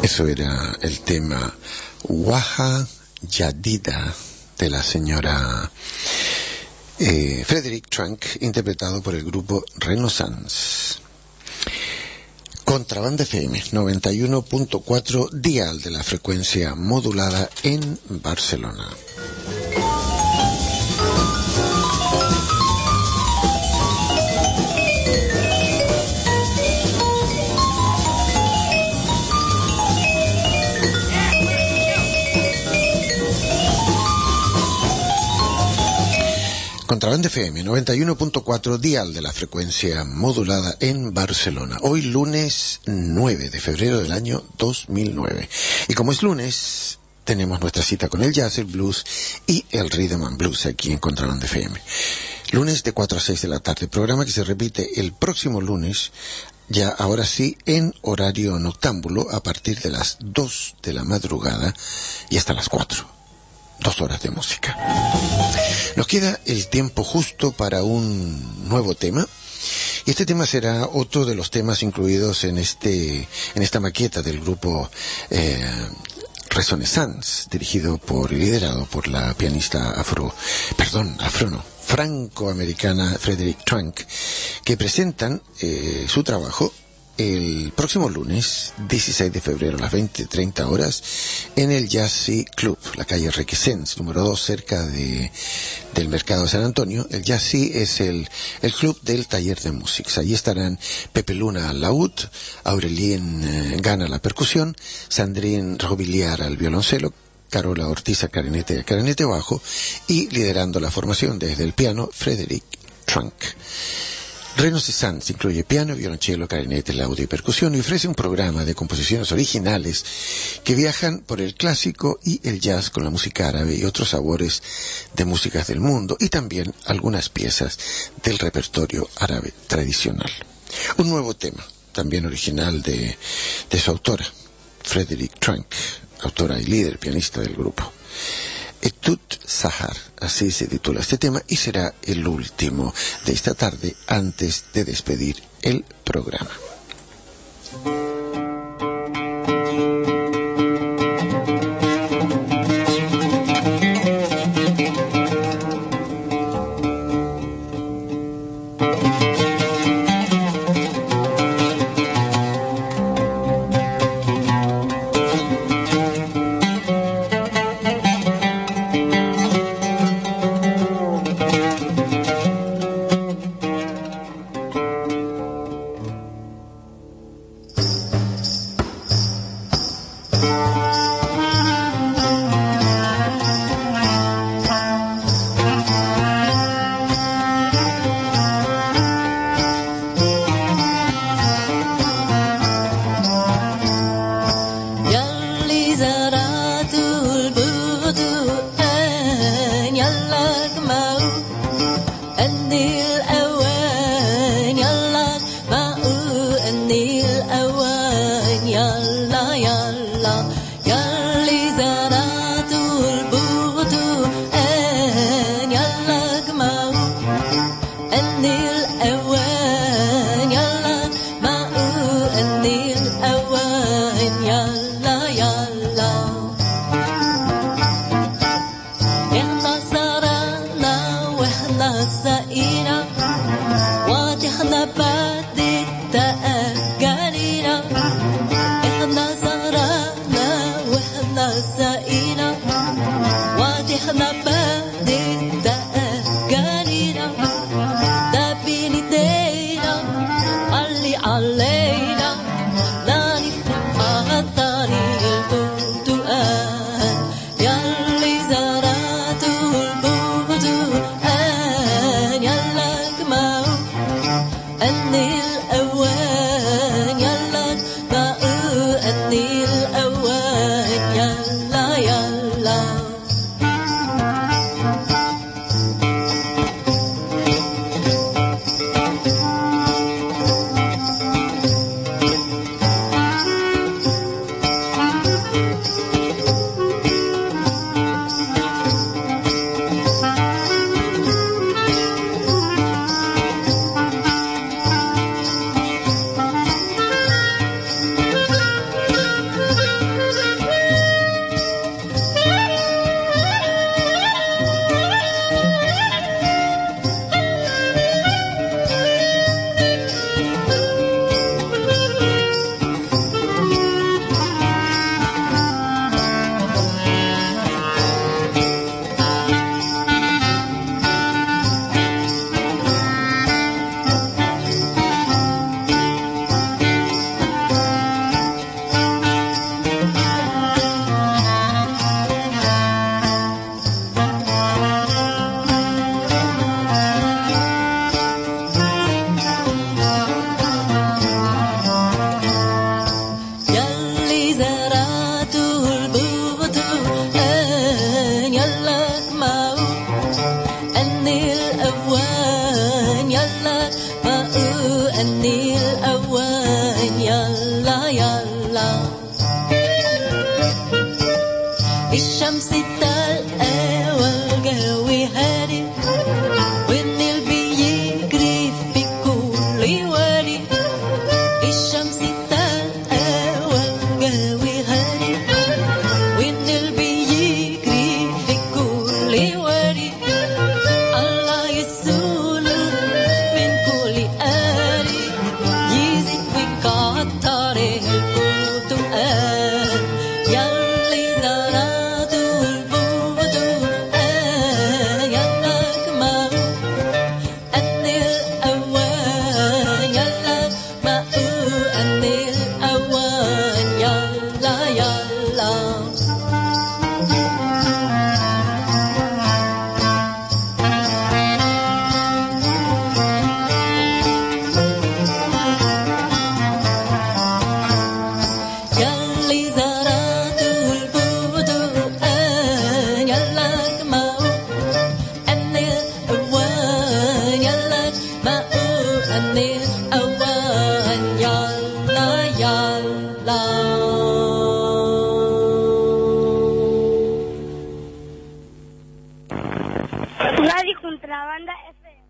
Eso era el tema Waha Yadida de la señora Frederick Trunk, interpretado por el grupo Renaissance. Contrabanda FM 91.4 dial de la frecuencia modulada en Barcelona. Contrabanda FM 91.4 dial de la frecuencia modulada en Barcelona. Hoy lunes 9 de febrero del año 2009. Y como es lunes, tenemos nuestra cita con el jazz, el blues y el rhythm and blues aquí en Contrabanda FM. Lunes de 4 a 6 de la tarde, programa que se repite el próximo lunes, ya ahora sí en horario noctámbulo, a partir de las 2 de la madrugada y hasta las 4. 2 horas de música. Nos queda el tiempo justo para un nuevo tema. Y este tema será otro de los temas incluidos en esta maqueta del grupo Renaissance, dirigido y liderado por la pianista francoamericana Frederick Trunk, que presentan su trabajo el próximo lunes 16 de febrero a las 20:30 horas en el Jazzy Club, la calle Requesens, número 2, cerca del Mercado de San Antonio. El Jazzy es el club del taller de música. Allí estarán Pepe Luna al laúd, Aurelien Gana a la percusión, Sandrine Robiliar al violoncelo, Carola Ortiz a clarinete bajo y liderando la formación desde el piano, Frederick Trunk. Renaissance incluye piano, violonchelo, clarinete, laúd y percusión y ofrece un programa de composiciones originales que viajan por el clásico y el jazz con la música árabe y otros sabores de músicas del mundo y también algunas piezas del repertorio árabe tradicional. Un nuevo tema, también original de su autora, Frederick Trunk, autora y líder pianista del grupo. Etut Sahar, así se titula este tema y será el último de esta tarde antes de despedir el programa.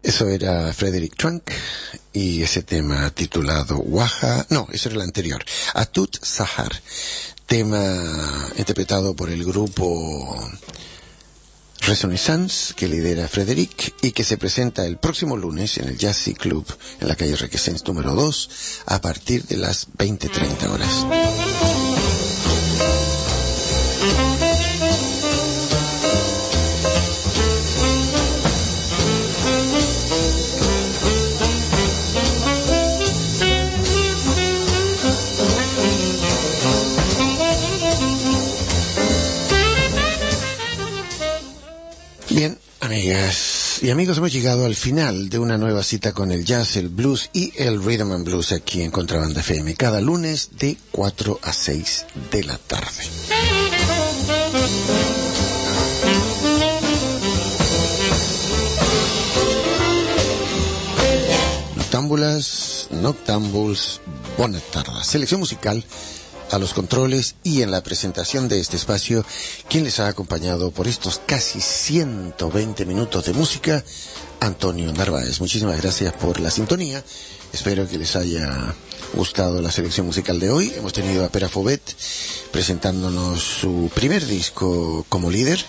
Eso era Frederick Trunk y ese tema titulado Waha, no, eso era el anterior, Atut Sahar, tema interpretado por el grupo Renaissance que lidera Frederick y que se presenta el próximo lunes en el Jazzy Club en la calle Requesens número 2 a partir de las 20:30 horas. Bien, amigas y amigos, hemos llegado al final de una nueva cita con el jazz, el blues y el rhythm and blues aquí en Contrabanda FM, cada lunes de 4 a 6 de la tarde. Noctámbulas, noctámbuls, buenas tardes. Selección musical a los controles y en la presentación de este espacio, quien les ha acompañado por estos casi 120 minutos de música, Antonio Narváez. Muchísimas gracias por la sintonía. Espero que les haya gustado la selección musical de hoy. Hemos tenido a Pere Fobet presentándonos su primer disco como líder,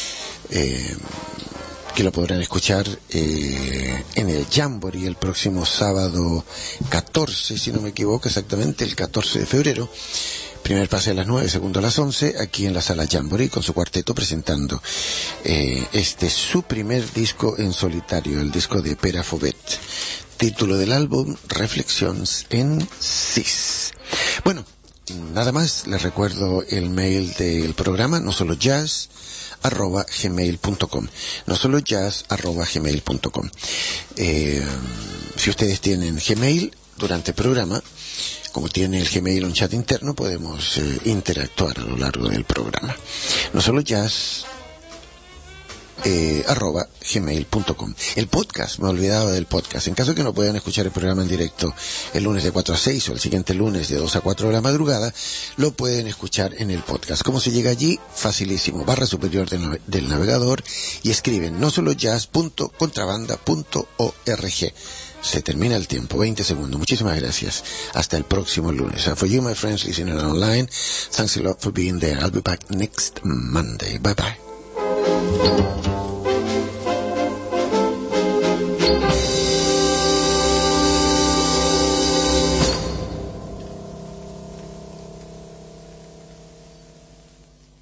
que lo podrán escuchar en el Jamboree el próximo sábado 14, si no me equivoco, exactamente el 14 de febrero. Primer pase a las 9, segundo a las 11, aquí en la sala Jamboree con su cuarteto presentando su primer disco en solitario, el disco de Pere Fobet. Título del álbum, Reflexions en Cis. Bueno, nada más, les recuerdo el mail del programa, no solo jazz @gmail.com, no solo jazz@gmail.com. Si ustedes tienen Gmail durante el programa, como tiene el Gmail un chat interno, podemos interactuar a lo largo del programa. No solo jazz @gmail.com. El podcast, me olvidaba del podcast. En caso que no puedan escuchar el programa en directo el lunes de 4 a 6 o el siguiente lunes de 2 a 4 de la madrugada, lo pueden escuchar en el podcast. ¿Cómo se llega allí? Facilísimo. Barra superior del navegador y escriben no solo jazz.contrabanda.org. Se termina el tiempo, 20 segundos. Muchísimas gracias. Hasta el próximo lunes. And for you, my friends, listening online, thanks a lot for being there. I'll be back next Monday. Bye bye.